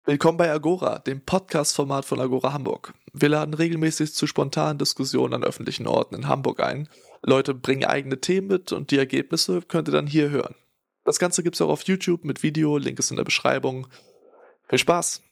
Willkommen bei Agora, dem Podcast-Format von Agora Hamburg. Wir laden regelmäßig zu spontanen Diskussionen an öffentlichen Orten in Hamburg ein. Leute bringen eigene Themen mit und die Ergebnisse könnt ihr dann hier hören. Das Ganze gibt's auch auf YouTube mit Video, Link ist in der Beschreibung. Viel Spaß!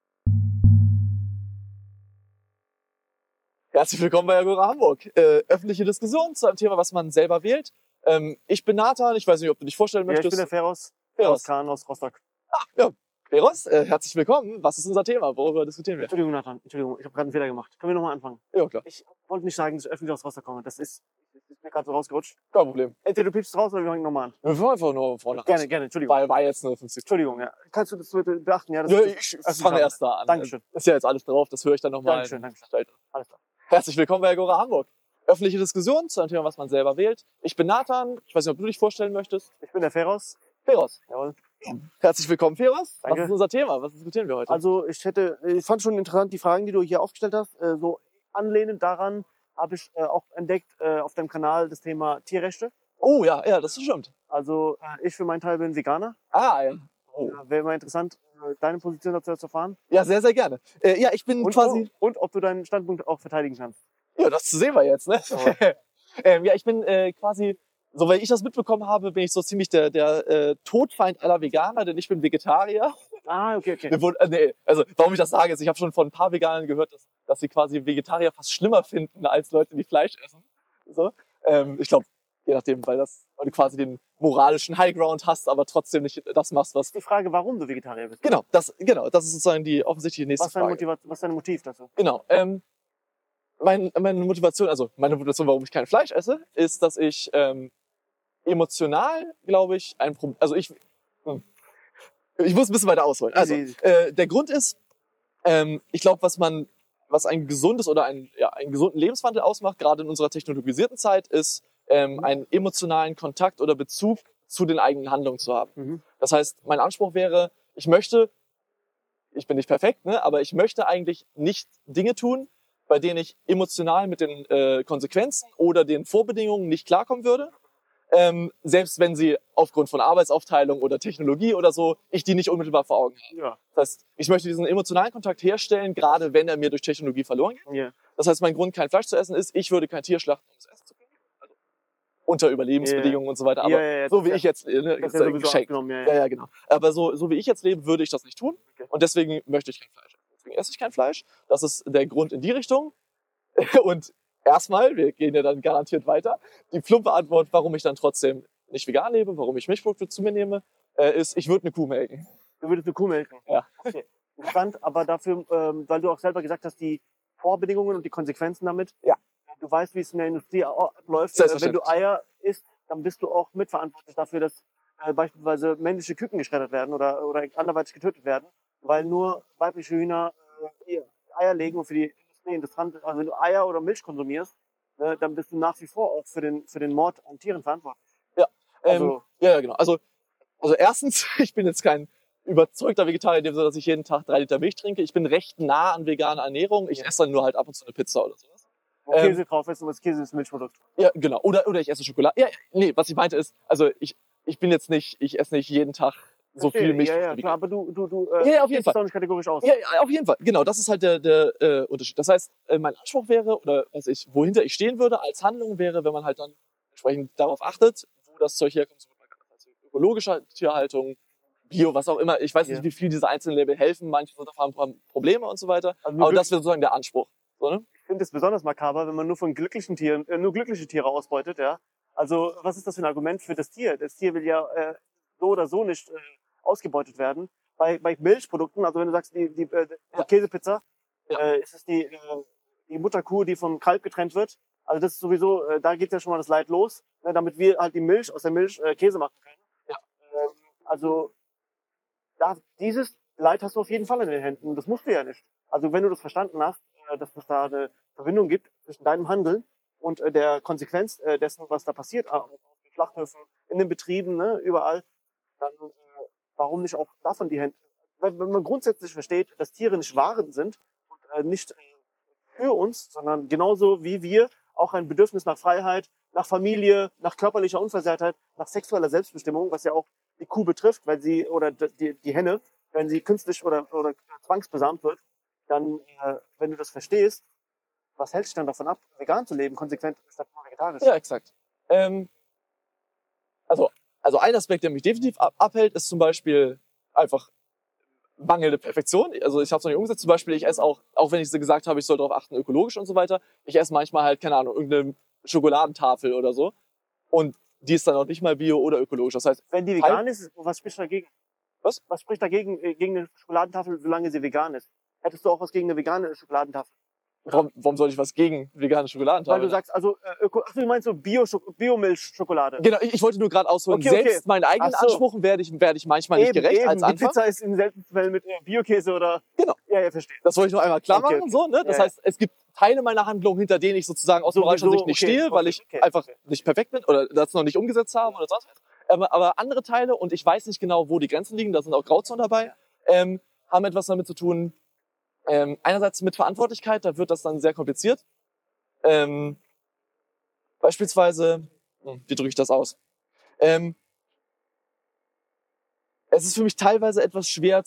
Herzlich willkommen bei Agora Hamburg. Öffentliche Diskussion zu einem Thema, was man selber wählt. Ich bin Nathan, ich weiß nicht, ob du dich vorstellen möchtest. Ja, ich bin der Feroz. Feroz Kahn aus Rostock. Ja, Feroz, herzlich willkommen. Was ist unser Thema? Worüber diskutieren wir? Entschuldigung, Nathan. Entschuldigung, ich habe gerade einen Fehler gemacht. Können wir nochmal anfangen? Ja, klar. Ich wollte nicht sagen, dass ich öffentlich aus Rostock komme. Das ist mir gerade so rausgerutscht. Kein Problem. Entweder du piepst raus oder wir fangen nochmal an. Wir fangen einfach nur vorne an. Gerne, Entschuldigung. War jetzt nur 50. Entschuldigung, ja. Kannst du das bitte beachten? Ja, das Ja, ist ich fange erst da an. Dankeschön. Ist ja jetzt alles drauf, das höre ich dann nochmal. Dankeschön. Alles klar. Herzlich willkommen bei Agora Hamburg. Öffentliche Diskussion zu einem Thema, was man selber wählt. Ich bin Nathan, ich weiß nicht, ob du dich vorstellen möchtest. Ich bin der Feroz. Feroz. Jawohl. Herzlich willkommen, Feroz. Danke. Was ist unser Thema? Was diskutieren wir heute? Also ich fand schon interessant die Fragen, die du hier aufgestellt hast. So anlehnend daran habe ich auch entdeckt auf deinem Kanal das Thema Tierrechte. Oh ja, das stimmt. Also ich für meinen Teil bin Veganer. Ah, ja. Oh. Wäre mal interessant, deine Position dazu zu erfahren. Ja, sehr, sehr gerne. Ja, ich bin quasi... Und ob du deinen Standpunkt auch verteidigen kannst. Ja, das sehen wir jetzt, ne? Ja, ich bin quasi... Soweit ich das mitbekommen habe, bin ich so ziemlich der Todfeind aller Veganer, denn ich bin Vegetarier. Ah, okay. Nee, also warum ich das sage, ist, ich habe schon von ein paar Veganern gehört, dass sie quasi Vegetarier fast schlimmer finden als Leute, die Fleisch essen. So. Ich glaube, je nachdem, weil du quasi den moralischen Highground hast, aber trotzdem nicht das machst, was... Die Frage, warum du Vegetarier bist. Genau, das ist sozusagen die offensichtliche nächste Frage. Was ist dein Motiv dazu? Genau. Meine Motivation, warum ich kein Fleisch esse, ist, dass ich emotional, glaube ich, ein Problem. Also ich muss ein bisschen weiter ausholen. Also der Grund ist, ich glaube, was ein gesundes oder einen gesunden Lebenswandel ausmacht, gerade in unserer technologisierten Zeit, ist einen emotionalen Kontakt oder Bezug zu den eigenen Handlungen zu haben. Mhm. Das heißt, mein Anspruch wäre, ich bin nicht perfekt, ne, aber ich möchte eigentlich nicht Dinge tun, bei denen ich emotional mit den Konsequenzen oder den Vorbedingungen nicht klarkommen würde. Selbst wenn sie aufgrund von Arbeitsaufteilung oder Technologie oder so, ich die nicht unmittelbar vor Augen habe. Ja. Das heißt, ich möchte diesen emotionalen Kontakt herstellen, gerade wenn er mir durch Technologie verloren geht. Yeah. Das heißt, mein Grund, kein Fleisch zu essen, ist, ich würde kein Tier schlachten, um es essen zu können. Also, unter Überlebensbedingungen und so weiter. Aber so wie ich jetzt, das ist ja sowieso abgenommen, ja, genau. Aber so wie ich jetzt lebe, würde ich das nicht tun. Okay. Und deswegen möchte ich kein Fleisch essen. Deswegen esse ich kein Fleisch. Das ist der Grund in die Richtung. Und erstmal, wir gehen ja dann garantiert weiter, die plumpe Antwort, warum ich dann trotzdem nicht vegan lebe, warum ich Milchprodukte zu mir nehme, ist, ich würde eine Kuh melken. Du würdest eine Kuh melken? Ja. Okay. Interessant, aber dafür, weil du auch selber gesagt hast, die Vorbedingungen und die Konsequenzen damit. Ja. Du weißt, wie es in der Industrie abläuft. Wenn du Eier isst, dann bist du auch mitverantwortlich dafür, dass beispielsweise männliche Küken geschreddert werden oder anderweitig getötet werden, weil nur weibliche Hühner Eier legen und für die Industrie interessant. Also wenn du Eier oder Milch konsumierst, dann bist du nach wie vor auch für den Mord an Tieren verantwortlich. Ja, ja, genau. Also erstens, ich bin jetzt kein überzeugter Vegetarier, in dem Sinne, dass ich jeden Tag 3 Liter Milch trinke. Ich bin recht nah an veganer Ernährung. Ich esse dann nur halt ab und zu eine Pizza oder sowas. Wo Käse drauf ist und das Käse ist Milchprodukt. Ja, genau. Oder ich esse Schokolade. Ja, nee, was ich meinte ist, also ich esse nicht jeden Tag so viel Milch. Ja, klar, aber du auf jeden Fall. auch nicht kategorisch aus. Ja, auf jeden Fall. Genau, das ist halt der Unterschied. Das heißt, mein Anspruch wäre, oder wohinter ich stehen würde als Handlung wäre, wenn man halt dann entsprechend darauf achtet, wo das Zeug herkommt, also ökologischer Tierhaltung, Bio, was auch immer. Ich weiß nicht, wie viel diese einzelnen Label helfen. Manche haben Probleme und so weiter. Also aber das wäre sozusagen der Anspruch. So, ne? Ich finde es besonders makaber, wenn man nur von glücklichen Tieren, nur glückliche Tiere ausbeutet, ja. Also, was ist das für ein Argument für das Tier? Das Tier will ja so oder so nicht ausgebeutet werden. Bei Milchprodukten, also wenn du sagst, die Käsepizza, ist es die Mutterkuh, die vom Kalb getrennt wird. Also das ist sowieso, da geht ja schon mal das Leid los, ne, damit wir halt die Milch aus der Milch Käse machen können. Ja. Also dieses Leid hast du auf jeden Fall in den Händen. Das musst du ja nicht. Also wenn du das verstanden hast, dass es da eine Verbindung gibt zwischen deinem Handeln und der Konsequenz dessen, was da passiert, auf den Schlachthöfen, in den Betrieben, ne, überall, dann warum nicht auch davon die Hände? Wenn man grundsätzlich versteht, dass Tiere nicht Waren sind und nicht für uns, sondern genauso wie wir auch ein Bedürfnis nach Freiheit, nach Familie, nach körperlicher Unversehrtheit, nach sexueller Selbstbestimmung, was ja auch die Kuh betrifft, weil sie, oder die Henne, wenn sie künstlich oder zwangsbesamt wird, dann, wenn du das verstehst, was hält dich dann davon ab, vegan zu leben, konsequent statt nur vegetarisch? Ja, exakt. Also ein Aspekt, der mich definitiv abhält, ist zum Beispiel einfach mangelnde Perfektion. Also ich habe es noch nicht umgesetzt. Zum Beispiel, ich esse auch wenn ich gesagt habe, ich soll darauf achten, ökologisch und so weiter, ich esse manchmal halt, keine Ahnung, irgendeine Schokoladentafel oder so. Und die ist dann auch nicht mal bio oder ökologisch. Das heißt, Wenn die vegan ist, was spricht dagegen? Was? Was spricht dagegen gegen eine Schokoladentafel, solange sie vegan ist? Hättest du auch was gegen eine vegane Schokoladentafel? warum soll ich was gegen vegane Schokoladentafel? Weil du sagst, also, du meinst so Biomilchschokolade. Genau, ich wollte nur gerade ausholen, Okay. selbst meinen eigenen Ach so. Ansprüchen werde ich manchmal nicht gerecht als Die Anfang. Pizza ist in seltenen Fällen mit Bio-Käse oder... Genau. Ja, verstehe. Das wollte ich noch einmal klar machen Okay. und so. Ne? Das Ja. heißt, es gibt Teile meiner Handlung, hinter denen ich sozusagen aus moralischer Sowieso, Sicht nicht okay, stehe, weil okay, ich okay, einfach okay. nicht perfekt bin oder das noch nicht umgesetzt habe oder sonst was. Aber andere Teile, und ich weiß nicht genau, wo die Grenzen liegen, da sind auch Grauzonen dabei, haben etwas damit zu tun, einerseits mit Verantwortlichkeit, da wird das dann sehr kompliziert. Beispielsweise, wie drücke ich das aus? Es ist für mich teilweise etwas schwer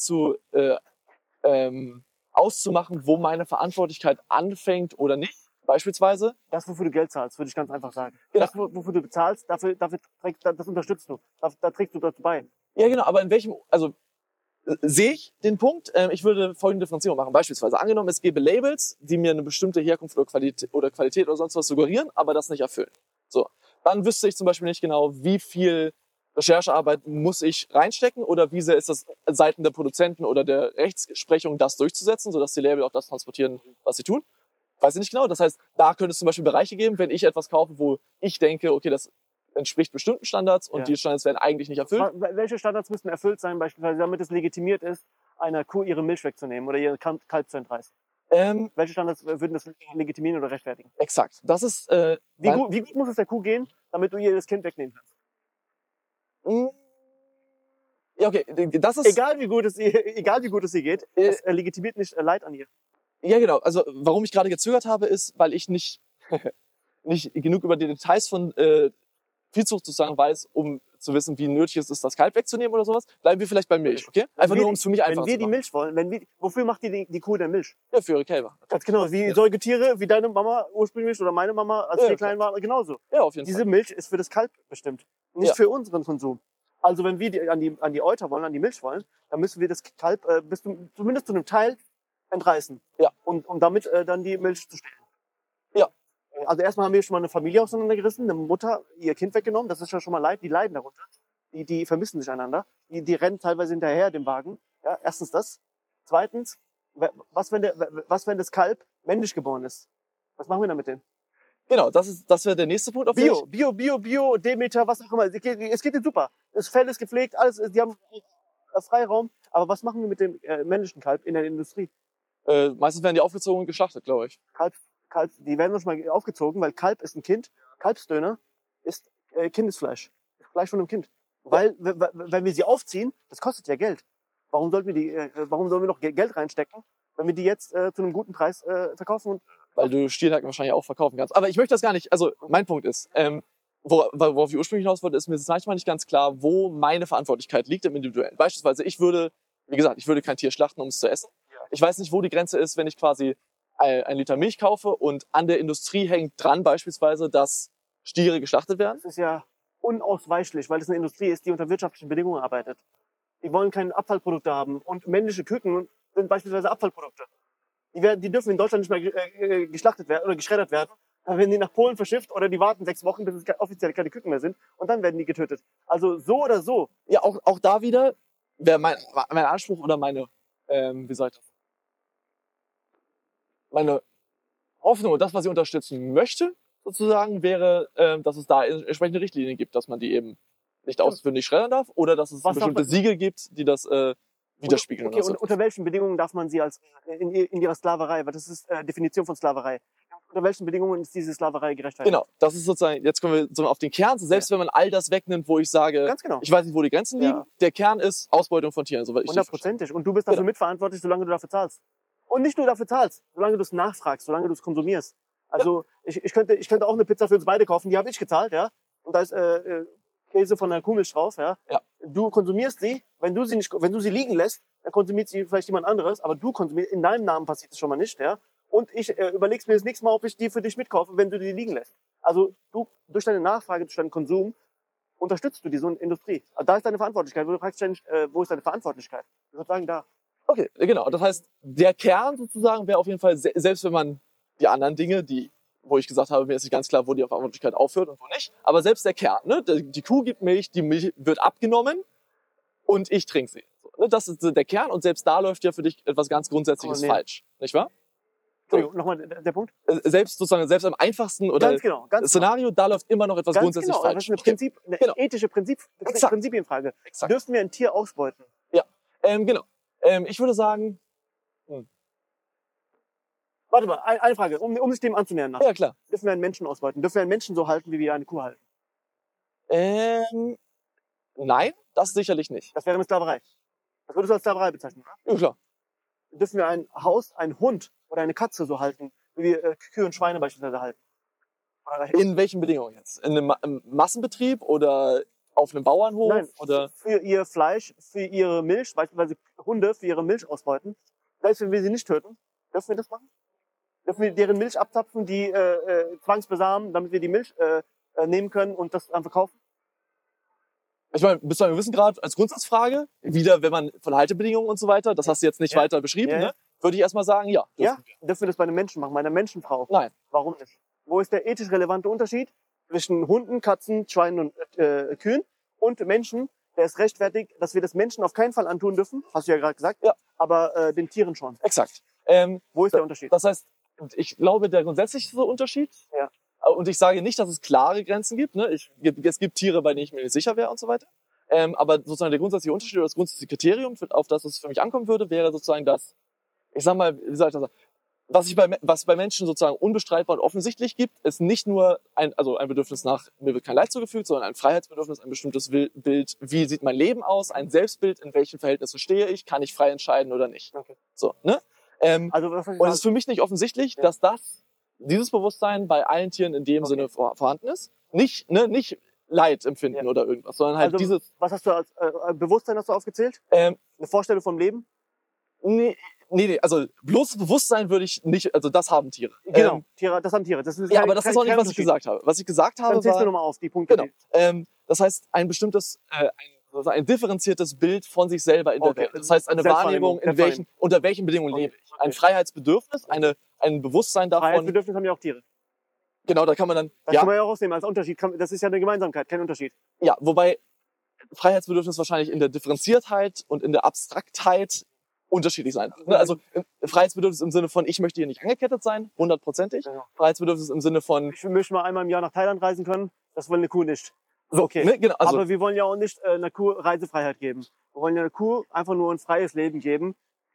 auszumachen, wo meine Verantwortlichkeit anfängt oder nicht. Beispielsweise. Das, wofür du Geld zahlst, würde ich ganz einfach sagen. Genau. Das, wofür du bezahlst, das unterstützt du. Da trägst du dazu bei. Ja, genau, aber in welchem, also sehe ich den Punkt. Ich würde folgende Differenzierung machen. Beispielsweise angenommen, es gäbe Labels, die mir eine bestimmte Herkunft oder Qualität oder sonst was suggerieren, aber das nicht erfüllen. So, dann wüsste ich zum Beispiel nicht genau, wie viel Recherchearbeit muss ich reinstecken oder wie sehr ist das Seiten der Produzenten oder der Rechtsprechung, das durchzusetzen, sodass die Label auch das transportieren, was sie tun. Weiß ich nicht genau. Das heißt, da könnte es zum Beispiel Bereiche geben, wenn ich etwas kaufe, wo ich denke, okay, das entspricht bestimmten Standards und Ja. die Standards werden eigentlich nicht erfüllt. Welche Standards müssen erfüllt sein, beispielsweise, damit es legitimiert ist, einer Kuh ihre Milch wegzunehmen oder ihr Kalb zu entreißen? Welche Standards würden das legitimieren oder rechtfertigen? Exakt. Das ist Wie gut muss es der Kuh gehen, damit du ihr das Kind wegnehmen kannst? Ja, okay, das ist Egal wie gut es ihr geht, es legitimiert nicht Leid an ihr. ja genau. Also warum ich gerade gezögert habe, ist, weil ich nicht genug über die Details von Viehzucht sozusagen weiß, um zu wissen, wie nötig es ist, das Kalb wegzunehmen oder sowas. Bleiben wir vielleicht bei Milch, okay? Einfach nur, um es für mich einfacher Wenn wir zu die machen. Milch wollen, wofür macht die Kuh denn Milch? Ja, für ihre Kälber. Ganz genau, wie Säugetiere, wie deine Mama ursprünglich oder meine Mama, als Ja, wir klein waren, genauso. Ja, auf jeden Diese Fall. Milch ist für das Kalb bestimmt, nicht Ja. für unseren Konsum. Also wenn wir an die Euter wollen, an die Milch wollen, dann müssen wir das Kalb zumindest zu einem Teil entreißen. Ja. Und um damit dann die Milch zu stehlen. Ja. Also erstmal haben wir schon mal eine Familie auseinandergerissen, eine Mutter ihr Kind weggenommen, das ist ja schon mal Leid, die leiden darunter. Die vermissen sich einander. Die rennen teilweise hinterher dem Wagen. Ja, erstens das. Zweitens, was wenn das Kalb männlich geboren ist? Was machen wir damit denn? Genau, das wäre der nächste Punkt auf Bio, Demeter, was auch immer. Es geht ihnen super. Das Fell ist gepflegt, alles, die haben Freiraum. Aber was machen wir mit dem männlichen Kalb in der Industrie? Meistens werden die aufgezogen und geschlachtet, glaube ich. Kalb, die werden uns mal aufgezogen, weil Kalb ist ein Kind. Kalbsdöner ist Kindesfleisch. Fleisch von einem Kind. Weil, wenn wir sie aufziehen, das kostet ja Geld. Warum sollen wir noch Geld reinstecken, wenn wir die jetzt zu einem guten Preis verkaufen? Und Weil du Stiernacken wahrscheinlich auch verkaufen kannst. Aber ich möchte das gar nicht, also mein Punkt ist, worauf ich ursprünglich hinaus wollte, ist mir manchmal nicht ganz klar, wo meine Verantwortlichkeit liegt im Individuellen. Beispielsweise, ich würde kein Tier schlachten, um es zu essen. Ich weiß nicht, wo die Grenze ist, wenn ich quasi ein Liter Milch kaufe und an der Industrie hängt dran beispielsweise, dass Stiere geschlachtet werden. das ist ja unausweichlich, weil es eine Industrie ist, die unter wirtschaftlichen Bedingungen arbeitet. Die wollen keine Abfallprodukte haben. Und männliche Küken sind beispielsweise Abfallprodukte. Die dürfen in Deutschland nicht mehr geschlachtet werden oder geschreddert werden. Dann werden die nach Polen verschifft oder die warten 6 Wochen, bis es offiziell keine Küken mehr sind. Und dann werden die getötet. Also so oder so. Ja, auch da wieder wäre mein Anspruch oder meine Hoffnung und das, was ich unterstützen möchte, sozusagen, wäre, dass es da entsprechende Richtlinien gibt, dass man die eben nicht ausfindig schreddern darf oder dass es Was bestimmte Siegel gibt, die das widerspiegeln. Okay, und unter welchen Bedingungen darf man sie als in ihrer Sklaverei, weil das ist Definition von Sklaverei. Unter welchen Bedingungen ist diese Sklaverei gerechtfertigt? Genau, das ist sozusagen, jetzt kommen wir so auf den Kern, selbst wenn man all das wegnimmt, wo ich sage, Ganz genau. ich weiß nicht, wo die Grenzen liegen, Ja. der Kern ist Ausbeutung von Tieren, soweit ich das verstehe. 100%. Und du bist dafür mitverantwortlich, solange du dafür zahlst. Und nicht nur dafür zahlst, solange du es nachfragst, solange du es konsumierst. Also ich könnte auch eine Pizza für uns beide kaufen, die habe ich gezahlt, ja. Und da ist Käse von der Kuhmilch drauf, ja. Ja. Du konsumierst sie, wenn du sie liegen lässt, dann konsumiert sie vielleicht jemand anderes, aber du konsumierst, in deinem Namen passiert das schon mal nicht, ja. Und ich überleg's mir das nächste Mal, ob ich die für dich mitkaufe, wenn du die liegen lässt. Also du, durch deine Nachfrage, durch deinen Konsum, unterstützt du diese Industrie. Also da ist deine Verantwortlichkeit. Wo du fragst ständig, wo ist deine Verantwortlichkeit? Ich würde sagen, da. Okay, genau. Das heißt, der Kern sozusagen wäre auf jeden Fall, selbst wenn man die anderen Dinge, wo ich gesagt habe, mir ist nicht ganz klar, wo die Verantwortlichkeit aufhört und wo nicht, aber selbst der Kern, ne? Die Kuh gibt Milch, die Milch wird abgenommen und ich trinke sie. So, ne? Das ist der Kern und selbst da läuft ja für dich etwas ganz Grundsätzliches falsch, nicht wahr? Entschuldigung, nochmal der Punkt. Selbst am einfachsten oder ganz genau. Szenario, da läuft immer noch etwas ganz grundsätzlich genau. falsch. Das ist eine ethische Prinzipienfrage. Exakt. Dürfen wir ein Tier ausbeuten? Ja, genau. Ich würde sagen... Warte mal, eine Frage, um sich dem anzunähern. Ja, klar. Dürfen wir einen Menschen ausbeuten? Dürfen wir einen Menschen so halten, wie wir eine Kuh halten? Nein, das sicherlich nicht. Das wäre eine Sklaverei. Das würdest du als Sklaverei bezeichnen, oder? Ja, klar. Dürfen wir ein Haus, einen Hund oder eine Katze so halten, wie wir Kühe und Schweine beispielsweise halten? In welchen Bedingungen jetzt? In einem Massenbetrieb oder auf einem Bauernhof? Nein, oder? für ihr Fleisch, für ihre Milch, beispielsweise Hunde für ihre Milch ausbeuten. Selbst wenn wir sie nicht töten, dürfen wir das machen? Dürfen wir deren Milch abzapfen, die zwangsbesamen, damit wir die Milch nehmen können und das dann verkaufen? Ich meine, bis zu einem gewissen Grad als Grundsatzfrage, wieder, wenn man von Haltebedingungen und so weiter, das hast du jetzt nicht weiter beschrieben, ne? Würde ich erstmal sagen, ja. Dürfen wir das bei einem Menschen machen, bei einer Menschenfrau? Nein. Warum nicht? Wo ist der ethisch relevante Unterschied zwischen Hunden, Katzen, Schweinen und Kühen und Menschen? Der ist rechtfertigt, dass wir das Menschen auf keinen Fall antun dürfen, hast du ja gerade gesagt, aber den Tieren schon. Exakt. Wo ist der Unterschied? Das heißt, ich glaube, der grundsätzliche Unterschied, und ich sage nicht, dass es klare Grenzen gibt, ne? Es gibt Tiere, bei denen ich mir nicht sicher wäre und so weiter. Aber sozusagen der grundsätzliche Unterschied oder das grundsätzliche Kriterium, auf das es für mich ankommen würde, wäre sozusagen das, ich sag mal, wie soll ich das sagen? Was bei Menschen sozusagen unbestreitbar und offensichtlich gibt, ist nicht nur ein Bedürfnis nach, mir wird kein Leid zugefügt, sondern ein Freiheitsbedürfnis, ein bestimmtes Bild, wie sieht mein Leben aus, ein Selbstbild, in welchen Verhältnissen stehe ich, kann ich frei entscheiden oder nicht. Okay. So, ne? Und es ist für mich nicht offensichtlich, dass dieses Bewusstsein bei allen Tieren in dem Sinne vorhanden ist. Nicht Leid empfinden oder irgendwas, sondern halt dieses... Was hast du als Bewusstsein hast du aufgezählt? Eine Vorstellung vom Leben? Nee, also bloßes Bewusstsein würde ich nicht, also das haben Tiere. Genau, Tiere, das haben Tiere. Das ist aber das ist auch nicht, was ich gesagt habe. Was ich gesagt habe, dann zählst du nochmal auf, die Punkte. Genau. Das heißt, ein bestimmtes, ein differenziertes Bild von sich selber in der Welt. Das heißt, eine Wahrnehmung, unter welchen Bedingungen lebe ich. Ein Freiheitsbedürfnis, ein Bewusstsein davon. Freiheitsbedürfnis haben ja auch Tiere. Genau, da kann man dann... Das kann man ja auch rausnehmen als Unterschied. Das ist ja eine Gemeinsamkeit, kein Unterschied. Ja, wobei Freiheitsbedürfnis wahrscheinlich in der Differenziertheit und in der Abstraktheit unterschiedlich sein. Also Freiheitsbedürfnis im Sinne von, ich möchte hier nicht angekettet sein, 100%ig. Genau. Freiheitsbedürfnis im Sinne von... Ich möchte mal einmal im Jahr nach Thailand reisen können, das will eine Kuh nicht. So, okay. Ne, genau, aber wir wollen ja auch nicht einer Kuh Reisefreiheit geben. Wir wollen ja einer Kuh einfach nur ein freies Leben geben,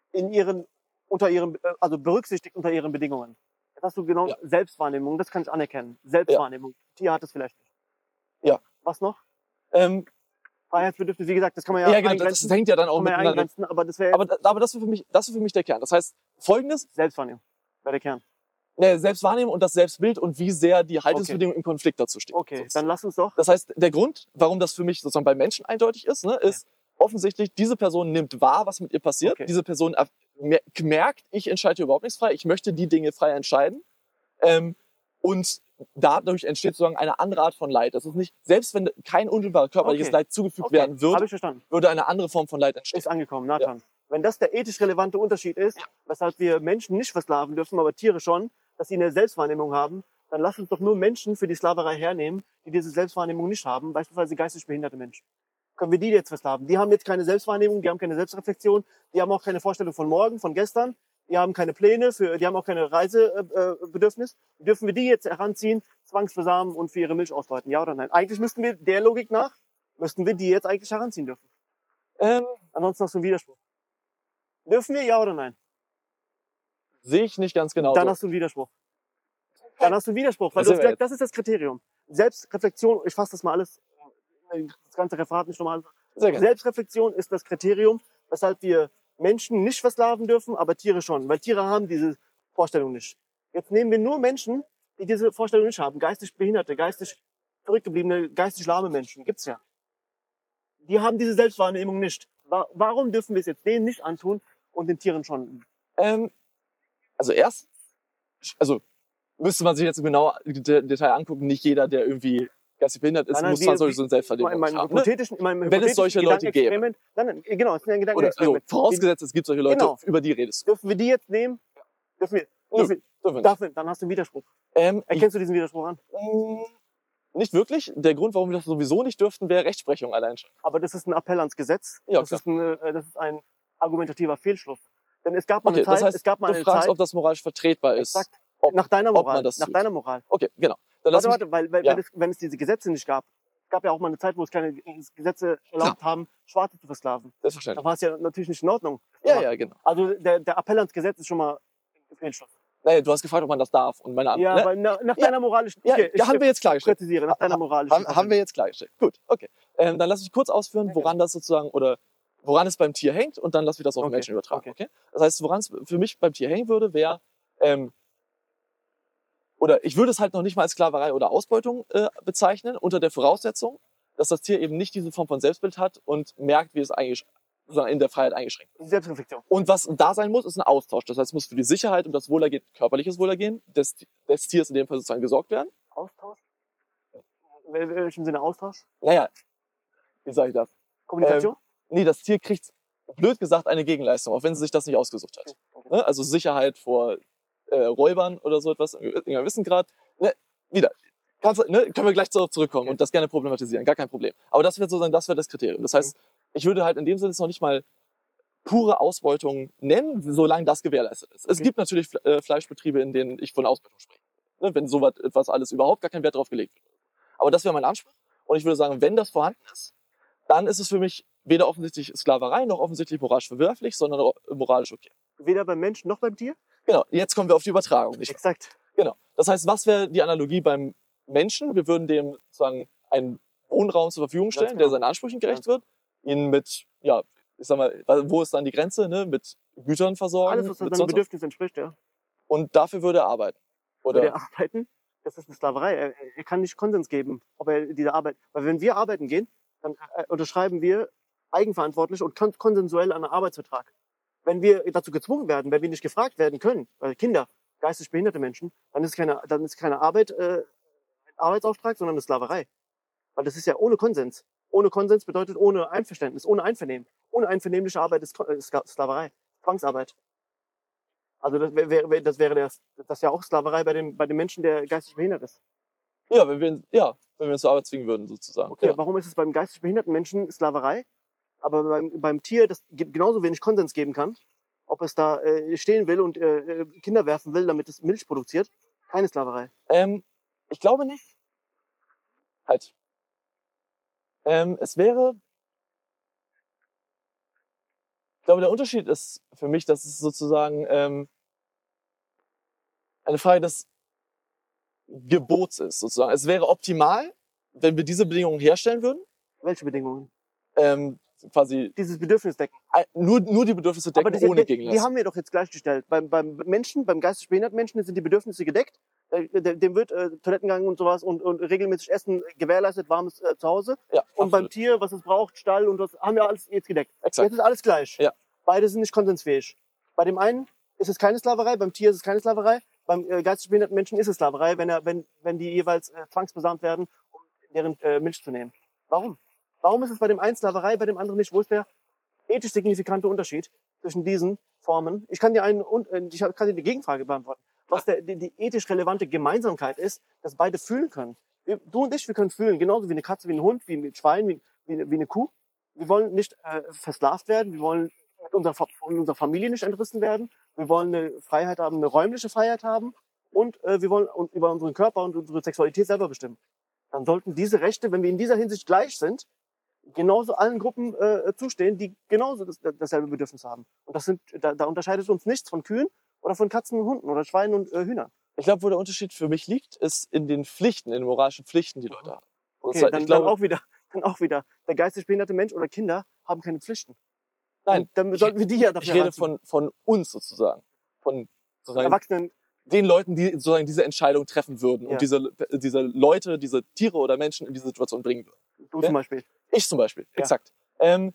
berücksichtigt unter ihren Bedingungen. Das hast du genau, Selbstwahrnehmung, das kann ich anerkennen. Selbstwahrnehmung. Tier hat es vielleicht nicht. Ja. Was noch? Freiheitsbedürfnis, wie gesagt, das kann man ja genau, das hängt ja dann auch miteinander. Aber das ist für mich der Kern. Das heißt, Folgendes. Selbstwahrnehmung wäre der Kern. Selbstwahrnehmung und das Selbstbild und wie sehr die Haltungsbedingungen im Konflikt dazu stehen. Okay, dann lass uns doch. Das heißt, der Grund, warum das für mich sozusagen bei Menschen eindeutig ist, ist offensichtlich, diese Person nimmt wahr, was mit ihr passiert. Okay. Diese Person merkt, ich entscheide hier überhaupt nichts frei, ich möchte die Dinge frei entscheiden. Und dadurch entsteht sozusagen eine andere Art von Leid. Das ist nicht, selbst wenn kein unmittelbares körperliches Leid zugefügt werden würde, würde eine andere Form von Leid entstehen. Ist angekommen, Nathan. Ja. Wenn das der ethisch relevante Unterschied ist, weshalb wir Menschen nicht versklaven dürfen, aber Tiere schon, dass sie eine Selbstwahrnehmung haben, dann lass uns doch nur Menschen für die Sklaverei hernehmen, die diese Selbstwahrnehmung nicht haben, beispielsweise geistig behinderte Menschen. Können wir die jetzt versklaven? Die haben jetzt keine Selbstwahrnehmung, die haben keine Selbstreflexion, die haben auch keine Vorstellung von morgen, von gestern, die haben keine Pläne, die haben auch keine Reisebedürfnis. Dürfen wir die jetzt heranziehen, zwangsbesamen und für ihre Milch ausbeuten? Ja oder nein? Eigentlich müssten wir der Logik nach, die jetzt eigentlich heranziehen dürfen. Ansonsten hast du einen Widerspruch. Dürfen wir, ja oder nein? Sehe ich nicht ganz genau. Dann hast du einen Widerspruch. Weil das ist das Kriterium. Selbstreflexion, ich fasse das mal alles, das ganze Referat nicht nochmal. Selbstreflexion ist das Kriterium, weshalb wir Menschen nicht versklaven dürfen, aber Tiere schon. Weil Tiere haben diese Vorstellung nicht. Jetzt nehmen wir nur Menschen, die diese Vorstellung nicht haben. Geistig behinderte, geistig zurückgebliebene, geistig lahme Menschen. Gibt's ja. Die haben diese Selbstwahrnehmung nicht. Warum dürfen wir es jetzt denen nicht antun und den Tieren schon? Also müsste man sich jetzt genau im Detail angucken. Nicht jeder, der irgendwie geistig behindert ist, muss zwangsläufig so ein Selbstverleben haben. Wenn es solche Leute gäbe. Genau, es ist ein Oder, Gedankenexperiment. vorausgesetzt, es gibt solche Leute, Genau. über die redest du. Dürfen wir die jetzt nehmen? Dürfen wir, Dürfen wir nicht. dann hast du einen Widerspruch. Erkennst du diesen Widerspruch an? Nicht wirklich. Der Grund, warum wir das sowieso nicht dürften, wäre Rechtsprechung allein schon. Aber das ist ein Appell ans Gesetz. Ja, das ist ein argumentativer Fehlschluss. Denn es gab mal eine Zeit, das heißt, es gab mal du eine fragst, Zeit, ob das moralisch vertretbar ist. exakt, Ob, nach deiner ob Moral. man das Nach tut. deiner Moral. Okay, genau. Dann lass Warte, weil ja. wenn es diese Gesetze nicht gab, es gab ja auch mal eine Zeit, wo es keine Gesetze erlaubt haben, Schwarze zu versklaven. Da Selbstverständlich. war es ja natürlich nicht in Ordnung. Ja, genau. Also der Appell ans Gesetz ist schon mal ein Fehlschluss. Naja, du hast gefragt, ob man das darf. Und meine Ja, aber nach deiner moralischen... Okay, ja, haben wir jetzt klargestellt. präzisiere, nach deiner moralischen... Haben wir jetzt klargestellt. Gut, okay. Dann lass mich kurz ausführen, woran das sozusagen, oder woran es beim Tier hängt, und dann lass mich das auf den Okay, Menschen übertragen. okay. Okay? Das heißt, woran es für mich beim Tier hängen würde, wäre, oder ich würde es halt noch nicht mal als Sklaverei oder Ausbeutung bezeichnen, unter der Voraussetzung, dass das Tier eben nicht diese Form von Selbstbild hat und merkt, wie es eigentlich sozusagen in der Freiheit eingeschränkt ist. Selbstreflexion. Und was da sein muss, ist ein Austausch. Das heißt, es muss für die Sicherheit und das Wohlergehen, körperliches Wohlergehen des Tiers in dem Fall sozusagen gesorgt werden. Austausch? In welchem Sinne Austausch? Naja, wie sage ich das? Kommunikation? Nee, das Tier kriegt, blöd gesagt, eine Gegenleistung, auch wenn sie sich das nicht ausgesucht hat. Okay. Ne? Also Sicherheit vor Räubern oder so etwas, in einem gewissen Grad. Ne? Wieder. Können wir gleich darauf zurückkommen und das gerne problematisieren, gar kein Problem. Aber das wird sozusagen, das wäre das Kriterium. Das heißt, ich würde halt in dem Sinne es noch nicht mal pure Ausbeutung nennen, solange das gewährleistet ist. Es gibt natürlich Fleischbetriebe, in denen ich von Ausbeutung spreche. Ne? Wenn so etwas alles überhaupt gar kein Wert drauf gelegt wird. Aber das wäre mein Anspruch. Und ich würde sagen, wenn das vorhanden ist, dann ist es für mich weder offensichtlich Sklaverei noch offensichtlich moralisch verwerflich, sondern moralisch okay. Weder beim Menschen noch beim Tier? Genau, jetzt kommen wir auf die Übertragung. Nicht wahr? Exakt. Genau. Das heißt, was wäre die Analogie beim Menschen? Wir würden dem sozusagen einen Wohnraum zur Verfügung stellen, Ganz der genau. seinen Ansprüchen gerecht wird, ihn mit, ja, ich sag mal, wo ist dann die Grenze, ne? Mit Gütern versorgen. Alles, was mit seinem sonst Bedürfnis entspricht, ja. was. Und dafür würde er arbeiten. Oder? Würde er arbeiten? Das ist eine Sklaverei. Er kann nicht Konsens geben, ob er diese Arbeit... Weil wenn wir arbeiten gehen, dann unterschreiben wir eigenverantwortlich und konsensuell einen Arbeitsvertrag. Wenn wir dazu gezwungen werden, wenn wir nicht gefragt werden können, weil Kinder, geistig behinderte Menschen, dann ist keine Arbeit Arbeitsauftrag, sondern eine Sklaverei. Weil das ist ja ohne Konsens. Ohne Konsens bedeutet ohne Einverständnis, ohne Einvernehmen. Ohne einvernehmliche Arbeit ist Sklaverei, Zwangsarbeit. Also das wäre ja auch Sklaverei bei dem Menschen, der geistig behindert ist. Ja, wenn wir uns zur Arbeit zwingen würden, sozusagen. Okay, Ja. warum ist es beim geistig behinderten Menschen Sklaverei, aber beim Tier, das genauso wenig Konsens geben kann, ob es da stehen will und Kinder werfen will, damit es Milch produziert, keine Sklaverei. Ich glaube nicht. Halt. Es wäre. Ich glaube, der Unterschied ist für mich, dass es sozusagen eine Frage des Gebots ist, sozusagen. Es wäre optimal, wenn wir diese Bedingungen herstellen würden. Welche Bedingungen? Quasi Dieses Bedürfnis decken. nur die Bedürfnisse decken, Aber ohne die Gegenleistung. haben wir doch jetzt gleichgestellt. Beim Menschen, beim geistig behinderten Menschen sind die Bedürfnisse gedeckt. Dem wird Toilettengang und sowas und regelmäßig Essen gewährleistet, warmes Zuhause. Ja, Und beim absolut. Tier, was es braucht, Stall und das haben wir alles jetzt gedeckt. Exakt. Jetzt ist alles gleich. Ja. Beide sind nicht konsensfähig. Bei dem einen ist es keine Sklaverei, beim Tier ist es keine Sklaverei. Beim geistig behinderten Menschen ist es Sklaverei, wenn die jeweils zwangsbesamt werden, um deren Milch zu nehmen. Warum? Warum ist es bei dem einen Sklaverei, bei dem anderen nicht? Wo ist der ethisch signifikante Unterschied zwischen diesen Formen? Ich kann dir die Gegenfrage beantworten. Was die ethisch relevante Gemeinsamkeit ist, dass beide fühlen können. Du und ich, wir können fühlen, genauso wie eine Katze, wie ein Hund, wie ein Schwein, wie eine Kuh. Wir wollen nicht versklavt werden, wir wollen von unserer Familie nicht entrissen werden, wir wollen eine Freiheit haben, eine räumliche Freiheit haben und wir wollen über unseren Körper und unsere Sexualität selber bestimmen. Dann sollten diese Rechte, wenn wir in dieser Hinsicht gleich sind, genauso allen Gruppen zustehen, die genauso dasselbe Bedürfnis haben. Und da unterscheidet uns nichts von Kühen oder von Katzen und Hunden oder Schweinen und Hühnern. Ich glaube, wo der Unterschied für mich liegt, ist in den Pflichten, in den moralischen Pflichten, die Leute haben. Okay, Das heißt, ich glaube, dann auch wieder, der geistig behinderte Mensch oder Kinder haben keine Pflichten. Nein, Und dann sollten wir die ja dafür ich rede heranziehen. von uns sozusagen. Von sozusagen Erwachsenen. den Leuten, die sozusagen diese Entscheidung treffen würden Ja. und diese Leute, diese Tiere oder Menschen in diese Situation bringen würden. Du Ja? zum Beispiel. Ich zum Beispiel, Ja. exakt.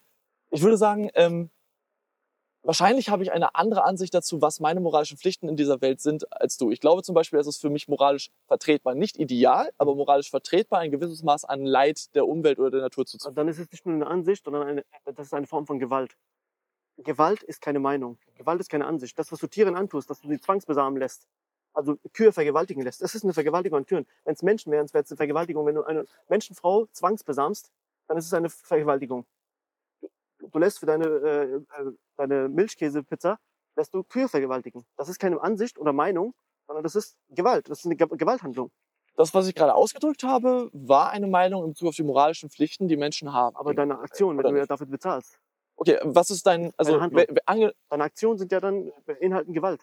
Ich würde sagen, wahrscheinlich habe ich eine andere Ansicht dazu, was meine moralischen Pflichten in dieser Welt sind, als du. Ich glaube zum Beispiel, es ist für mich moralisch vertretbar. Nicht ideal, aber moralisch vertretbar, ein gewisses Maß an Leid der Umwelt oder der Natur Und zuzufügen. dann ist es nicht nur eine Ansicht, sondern das ist eine Form von Gewalt. Gewalt ist keine Meinung. Gewalt ist keine Ansicht. Das, was du Tieren antust, dass du sie zwangsbesamen lässt, also Kühe vergewaltigen lässt, das ist eine Vergewaltigung an Kühen. Wenn es Menschen wären, wäre es eine Vergewaltigung. Wenn du eine Menschenfrau zwangsbesamst, dann ist es eine Vergewaltigung. Du lässt für deine Milchkäsepizza, lässt du Kühe vergewaltigen. Das ist keine Ansicht oder Meinung, sondern das ist Gewalt. Das ist eine Gewalthandlung. Das, was ich gerade ausgedrückt habe, war eine Meinung in Bezug auf die moralischen Pflichten, die Menschen haben. Aber deine Aktion, wenn Oder du ja nicht? dafür bezahlst. Okay, was ist dein, also Deine Handlung. Deine Aktionen sind ja dann beinhalten Gewalt.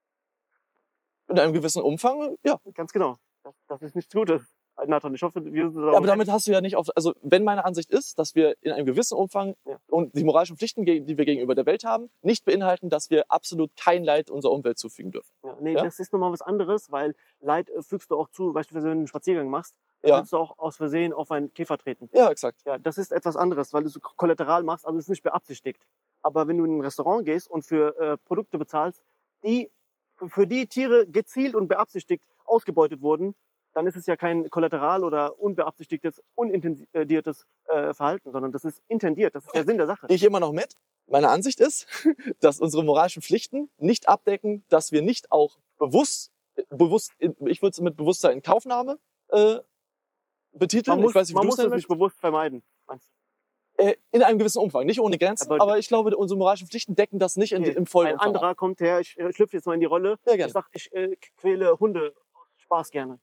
in einem gewissen Umfang, ja. Ganz genau. Das ist nichts Gutes. Nathan, ich hoffe, wir sind Ja, aber damit hast du ja nicht auf, also wenn meine Ansicht ist, dass wir in einem gewissen Umfang Ja. und die moralischen Pflichten, die wir gegenüber der Welt haben, nicht beinhalten, dass wir absolut kein Leid unserer Umwelt zufügen dürfen. Ja, nee, Ja? das ist nochmal was anderes, weil Leid fügst du auch zu, beispielsweise wenn du einen Spaziergang machst, Ja. kannst du auch aus Versehen auf einen Käfer treten. Ja, exakt. Ja, das ist etwas anderes, weil du es kollateral machst, also es ist nicht beabsichtigt. Aber wenn du in ein Restaurant gehst und für Produkte bezahlst, die für die Tiere gezielt und beabsichtigt ausgebeutet wurden, dann ist es ja kein kollateral oder unbeabsichtigtes, unintendiertes Verhalten, sondern das ist intendiert, das ist der Sinn der Sache. Gehe ich immer noch mit. Meine Ansicht ist, dass unsere moralischen Pflichten nicht abdecken, dass wir nicht auch bewusst, ich würde es mit bewusster Inkaufnahme betiteln. Man muss, Ich weiß nicht, wie man du muss es es nicht bewusst vermeiden. meinst du? in einem gewissen Umfang, nicht ohne Grenzen, Aber- aber ich glaube, unsere moralischen Pflichten decken das nicht Okay. im vollen Ein Umfang ab. anderer kommt her, ich schlüpfe jetzt mal in die Rolle. Ja, Ich gerne. sag, ich quäle Hunde aus Spaß gerne.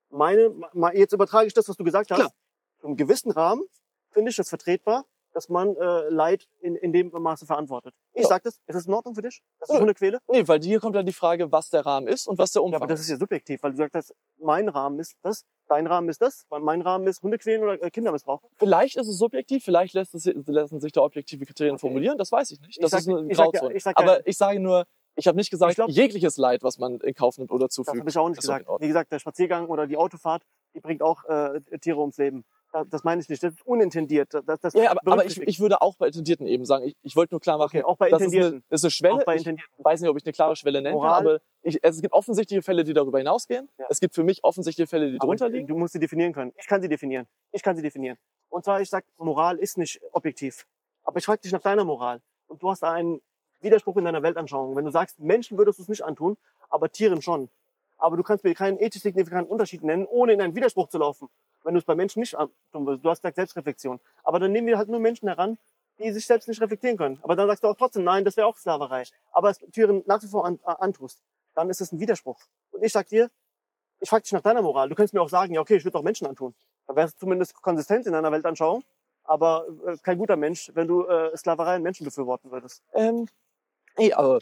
Jetzt übertrage ich das, was du gesagt hast. Klar. Im gewissen Rahmen finde ich das vertretbar, dass man Leid in dem Maße verantwortet. Ich Ja. sag das, ist es in Ordnung für dich, dass ich Ja. Hunde quäle? Nee, weil hier kommt dann die Frage, was der Rahmen ist und was der Ja, Umfang aber das ist ja subjektiv, weil du sagst, dass mein Rahmen ist das, dein Rahmen ist das, mein Rahmen ist Hunde quälen oder Kinder missbrauchen. Vielleicht ist es subjektiv, vielleicht lassen sich da objektive Kriterien Okay. formulieren, das weiß ich nicht. Ich Das sag- ist eine ich sag ja- Grauzone. ich sag ja- Aber ich sage nur, ich habe nicht gesagt, Ich glaub- jegliches Leid, was man in Kauf nimmt oder Das zufügt. habe ich auch nicht ist doch in gesagt. Ordnung. Wie gesagt, der Spaziergang oder die Autofahrt, die bringt auch Tiere ums Leben. Das meine ich nicht. Das ist unintendiert. Das Ja, aber berücksichtigt. ich würde auch bei Intendierten eben sagen, ich wollte nur klar machen, Okay, auch bei das ist Intendierten. das ist eine Schwelle. Auch bei Ich Intendierten. weiß nicht, ob ich eine klare Schwelle nennen kann, Moral- aber es gibt offensichtliche Fälle, die darüber hinausgehen. Ja. Es gibt für mich offensichtliche Fälle, die Aber drunter liegen. du musst sie definieren können. Ich kann sie definieren. Und zwar, ich sag, Moral ist nicht objektiv. Aber ich frage dich nach deiner Moral. Und du hast da einen Widerspruch in deiner Weltanschauung. Wenn du sagst, Menschen würdest du es nicht antun, aber Tieren schon. Aber du kannst mir keinen ethisch signifikanten Unterschied nennen, ohne in einen Widerspruch zu laufen. Wenn du es bei Menschen nicht antun willst. Du hast gesagt Selbstreflexion. Aber dann nehmen wir halt nur Menschen heran, die sich selbst nicht reflektieren können. Aber dann sagst du auch trotzdem, nein, das wäre auch Sklaverei. Aber es Tieren nach wie vor antust. Dann ist es ein Widerspruch. Und ich sag dir, ich frage dich nach deiner Moral. Du könntest mir auch sagen, ja okay, ich würde auch Menschen antun. Dann wärst du zumindest konsistent in deiner Weltanschauung. Aber kein guter Mensch, wenn du Sklaverei an Menschen befürworten würdest. Nee, aber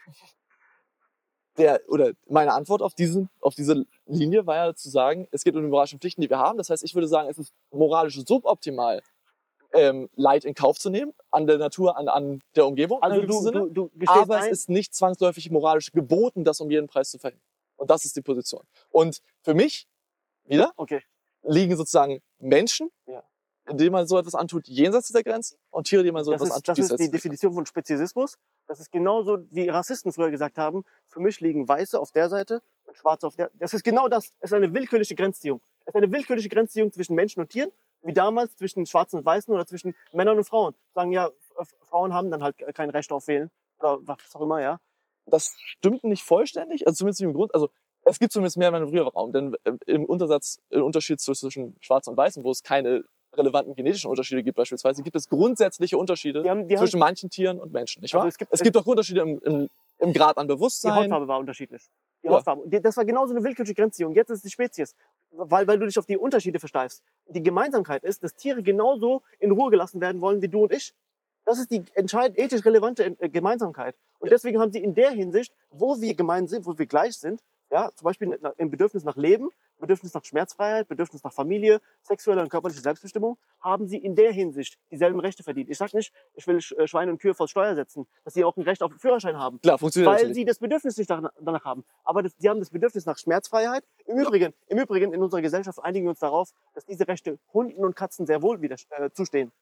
meine Antwort auf diese Linie war ja zu sagen, es geht um die moralischen Pflichten, die wir haben. Das heißt, ich würde sagen, es ist moralisch suboptimal, Leid in Kauf zu nehmen, an der Natur, an der Umgebung. in Also einem gewissen Sinne. du gestehst Aber es ein, ist nicht zwangsläufig moralisch geboten, das um jeden Preis zu verhindern. Und das ist die Position. Und für mich, wieder, okay. liegen sozusagen Menschen, Ja. denen man so etwas antut, jenseits dieser Grenzen, und Tiere, denen man so Das etwas ist, antut, das ist diesseits die dieser Definition von Speziesismus. Das ist genauso, wie Rassisten früher gesagt haben, für mich liegen Weiße auf der Seite und Schwarze auf der. Das ist genau das. Es ist eine willkürliche Grenzziehung. Es ist eine willkürliche Grenzziehung zwischen Menschen und Tieren, wie damals zwischen Schwarzen und Weißen oder zwischen Männern und Frauen. Sagen ja, Frauen haben dann halt kein Recht auf Wählen oder was auch immer, ja. Das stimmt nicht vollständig, also zumindest nicht im Grund, also es gibt zumindest mehr Manövrierraum, denn im Unterschied zwischen Schwarz und Weißen, wo es keine relevanten genetischen Unterschiede gibt beispielsweise, gibt es grundsätzliche Unterschiede Die haben, zwischen manchen Tieren und Menschen, nicht wahr? Also es gibt auch Unterschiede im Grad an die Bewusstsein. Hautfarbe war unterschiedlich. Die Ja. Hautfarbe. Das war genauso eine willkürliche Grenzziehung. Jetzt ist es die Spezies. Weil du dich auf die Unterschiede versteifst. Die Gemeinsamkeit ist, dass Tiere genauso in Ruhe gelassen werden wollen wie du und ich. Das ist die entscheidend ethisch relevante Gemeinsamkeit. Und deswegen haben sie in der Hinsicht, wo wir gemein sind, wo wir gleich sind, ja, zum Beispiel im Bedürfnis nach Leben, Bedürfnis nach Schmerzfreiheit, Bedürfnis nach Familie, sexuelle und körperliche Selbstbestimmung, haben sie in der Hinsicht dieselben Rechte verdient. Ich sage nicht, ich will Schweine und Kühe vor Steuer setzen, dass sie auch ein Recht auf den Führerschein haben. Klar, funktioniert Weil natürlich. sie das Bedürfnis nicht danach haben. Aber sie haben das Bedürfnis nach Schmerzfreiheit. Im Übrigen, in unserer Gesellschaft einigen wir uns darauf, dass diese Rechte Hunden und Katzen sehr wohl wieder zustehen.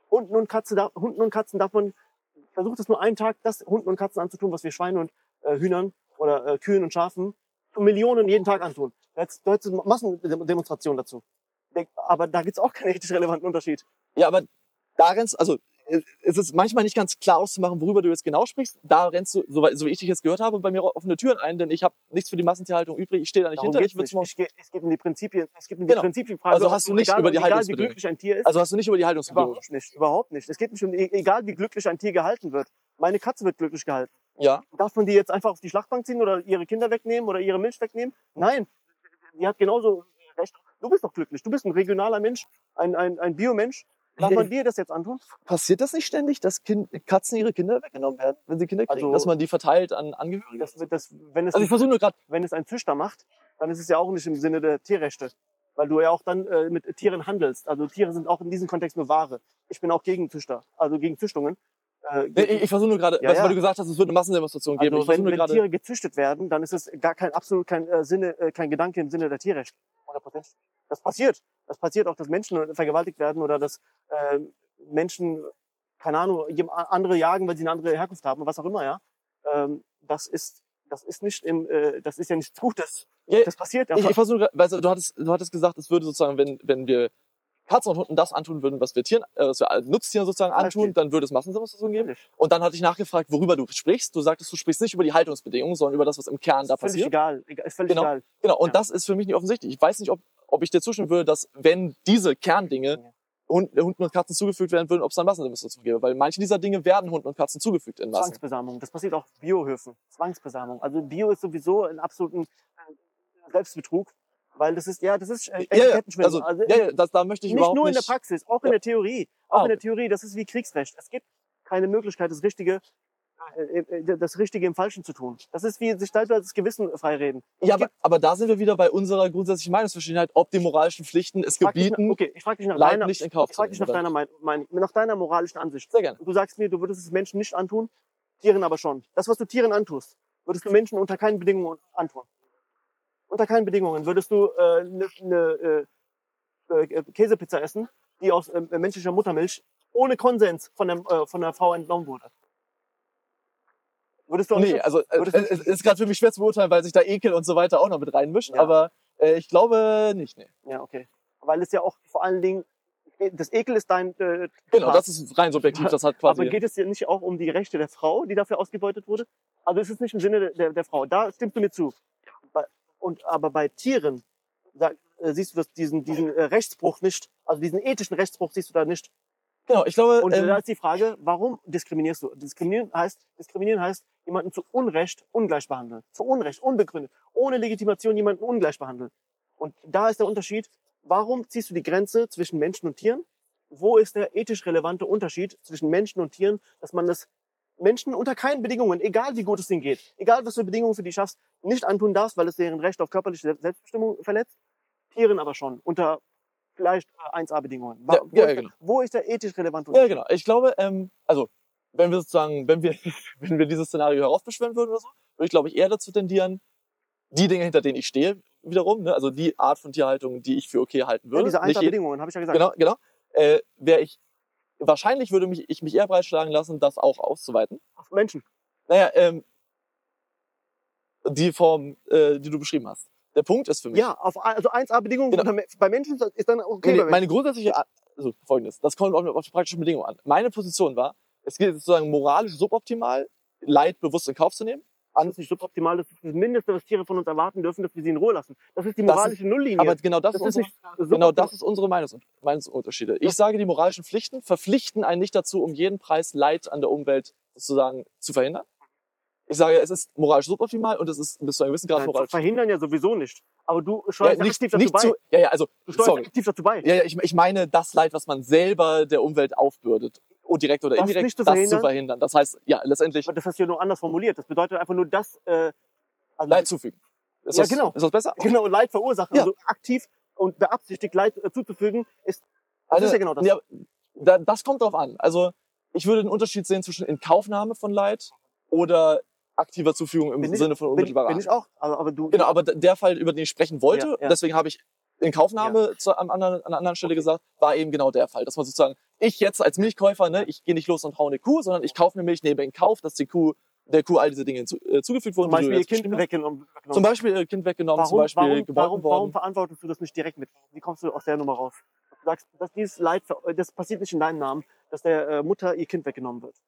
Hunden und Katzen darf man, versucht es nur einen Tag, das Hunden und Katzen anzutun, was wir Schweinen und Hühnern oder Kühen und Schafen zu Millionen jeden Tag antun. Da hättest du Massendemonstrationen dazu. Aber da gibt's auch keinen ethisch relevanten Unterschied. Ja, aber da rennst, also es ist manchmal nicht ganz klar auszumachen, worüber du jetzt genau sprichst. Da rennst du, so wie ich dich jetzt gehört habe, bei mir offene Türen ein, denn ich habe nichts für die Massentierhaltung übrig. Ich stehe da nicht Darum hinter. geht's Ich nicht. Es geht um die Prinzipien. Es geht um die Genau. Prinzipienfrage. Also hast du nicht über die egal wie Haltungsbedingungen. glücklich ein Tier ist. Also hast du nicht über die Haltungsbedingungen. Überhaupt nicht. Überhaupt nicht. Es geht nicht um, egal wie glücklich ein Tier gehalten wird. Meine Katze wird glücklich gehalten. Ja. Darf man die jetzt einfach auf die Schlachtbank ziehen oder ihre Kinder wegnehmen oder ihre Milch wegnehmen? Nein. Die hat genauso recht. Du bist doch glücklich. Du bist ein regionaler Mensch, ein Biomensch. Darf man dir das jetzt antun? Passiert das nicht ständig, dass Katzen ihre Kinder weggenommen werden, wenn sie Kinder kriegen? Also- dass man die verteilt an Angehörige? Wenn Ich versuche nur gerade. es ein Züchter macht, dann ist es ja auch nicht im Sinne der Tierrechte. Weil du ja auch dann mit Tieren handelst. Also Tiere sind auch in diesem Kontext nur Ware. Ich bin auch gegen Züchter, also gegen Züchtungen. Ich versuche nur gerade, Ja, weil ja. du gesagt hast, es wird eine Massendemonstration geben. Also Ich versuche nur wenn gerade. Tiere gezüchtet werden, dann ist es absolut kein Gedanke im Sinne der Tierrechte. 100%. Das passiert. Das passiert auch, dass Menschen vergewaltigt werden oder dass Menschen, keine Ahnung, andere jagen, weil sie eine andere Herkunft haben, was auch immer, ja. Das ist ja nichts Gutes. Ja, Das passiert ich versuche, weil du hattest gesagt, es würde sozusagen, wenn wir Katzen und Hunden das antun würden, was wir Nutztieren sozusagen antun, dann würde es Massendemonstrationen geben. Und dann hatte ich nachgefragt, worüber du sprichst. Du sagtest, du sprichst nicht über die Haltungsbedingungen, sondern über das, was im Kern da Völlig passiert. egal. Ist völlig egal. Genau. Und Ja. das ist für mich nicht offensichtlich. Ich weiß nicht, ob ich dir zustimmen würde, dass wenn diese Kerndinge Hunden und Katzen zugefügt werden würden, ob es dann Massendemonstrationen gäbe. Weil manche dieser Dinge werden Hunden und Katzen zugefügt in Massen. Zwangsbesamung. Das passiert auch auf Biohöfen. Zwangsbesamung. Also Bio ist sowieso ein absoluten Selbstbetrug. Weil das ist Etikettenschwindel. Da möchte ich nicht überhaupt nur in der nicht. Praxis, auch in der Theorie. Auch in der Theorie, das ist wie Kriegsrecht. Es gibt keine Möglichkeit, das Richtige im Falschen zu tun. Das ist wie sich teilweise das Gewissen freireden. Ja, aber da sind wir wieder bei unserer grundsätzlichen Meinungsverschiedenheit, ob die moralischen Pflichten es gebieten, Ich frage dich nach Leid deiner, nicht in Kauf ich zu frag dich nach nehmen. nach deiner moralischen Ansicht. Sehr gerne. Du sagst mir, du würdest es Menschen nicht antun, Tieren aber schon. Das, was du Tieren antust, würdest du Menschen unter keinen Bedingungen antun. Unter keinen Bedingungen würdest du eine Käsepizza essen, die aus menschlicher Muttermilch ohne Konsens von der Frau entnommen wurde. Würdest du auch Nee, nicht? also es ist gerade für mich schwer zu beurteilen, weil sich da Ekel und so weiter auch noch mit reinmischen, Ja. aber ich glaube nicht, nee. Ja, okay. Weil es ja auch vor allen Dingen, das Ekel ist dein Genau, Part. das ist rein subjektiv, das hat quasi... Aber geht es ja nicht auch um die Rechte der Frau, die dafür ausgebeutet wurde? Also es ist nicht im Sinne der Frau. Da stimmst du mir zu. Aber bei Tieren siehst du diesen Rechtsbruch nicht. Also diesen ethischen Rechtsbruch siehst du da nicht. Genau, ich glaube... Und da ist die Frage, warum diskriminierst du? Diskriminieren heißt, jemanden zu Unrecht ungleich behandeln. Zu Unrecht, unbegründet. Ohne Legitimation jemanden ungleich behandeln. Und da ist der Unterschied. Warum ziehst du die Grenze zwischen Menschen und Tieren? Wo ist der ethisch relevante Unterschied zwischen Menschen und Tieren, dass man das Menschen unter keinen Bedingungen, egal wie gut es ihnen geht, egal was für Bedingungen für die schaffst, nicht antun darfst, weil es deren Recht auf körperliche Selbstbestimmung verletzt? Tieren aber schon, unter vielleicht 1A-Bedingungen. Genau. Wo ist der ethisch relevante Ja, Unterschied? genau. Ich glaube, also, wenn wir sozusagen, wenn wir dieses Szenario heraufbeschwören würden oder so, würde ich, glaube ich, eher dazu tendieren, die Dinge, hinter denen ich stehe, wiederum, ne, also die Art von Tierhaltung, die ich für okay halten Ja, würde. diese Nicht 1A-Bedingungen, habe ich ja gesagt. Genau. Wahrscheinlich würde ich mich eher breitschlagen lassen, das auch auszuweiten. Auf Menschen. Naja, die Form, die du beschrieben hast. Der Punkt ist für mich. Ja, also 1A-Bedingungen Genau. bei Menschen ist dann okay. Nee, bei meine grundsätzliche, also folgendes, das kommt auf die praktischen Bedingungen an. Meine Position war, es geht sozusagen moralisch suboptimal, Leid bewusst in Kauf zu nehmen. Das ist nicht suboptimal, das ist das Mindeste, was Tiere von uns erwarten dürfen, dass wir sie in Ruhe lassen. Das ist die Das moralische Nulllinie. Aber genau das, das ist ist nicht unsere Meinungsunterschiede. Ich sage, die moralischen Pflichten verpflichten einen nicht dazu, um jeden Preis Leid an der Umwelt sozusagen zu verhindern. Ich sage, es ist moralisch suboptimal und es ist bis zu einem gewissen Grad Nein, moralisch. verhindern ja sowieso nicht. Aber du steuerst aktiv dazu bei. Du steuerst sorry. aktiv dazu bei. Ja, ich meine das Leid, was man selber der Umwelt aufbürdet. Direkt oder Das indirekt, nicht zu das zu verhindern? verhindern. Das heißt, ja, letztendlich Aber das hast du ja nur anders formuliert. Das bedeutet einfach nur, dass also Leid zufügen. Ist Ja, das, genau. Ist das besser? genau Leid verursachen. Ja. Also aktiv und beabsichtigt Leid zuzufügen, ist ja genau das. Ja, das kommt drauf an. Also ich würde den Unterschied sehen zwischen Inkaufnahme von Leid oder aktiver Zufügung im Sinne von unmittelbarer Bin ich auch. Aber du. Genau, aber der Fall, über den ich sprechen wollte, Ja, ja. deswegen habe ich Inkaufnahme an einer anderen Stelle gesagt, war eben genau der Fall. Dass man sozusagen, ich jetzt als Milchkäufer, ne, ich gehe nicht los und hau eine Kuh, sondern ich kaufe eine Milch, nehme in Kauf, dass der Kuh all diese Dinge zugefügt wurden. Zum Beispiel ihr Kind weggenommen. Zum Beispiel ihr Kind weggenommen, zum Beispiel geworfen worden. Warum verantwortest du das nicht direkt mit? Wie kommst du aus der Nummer raus? Du sagst, dass dieses Leid, das passiert nicht in deinem Namen, dass der Mutter ihr Kind weggenommen wird.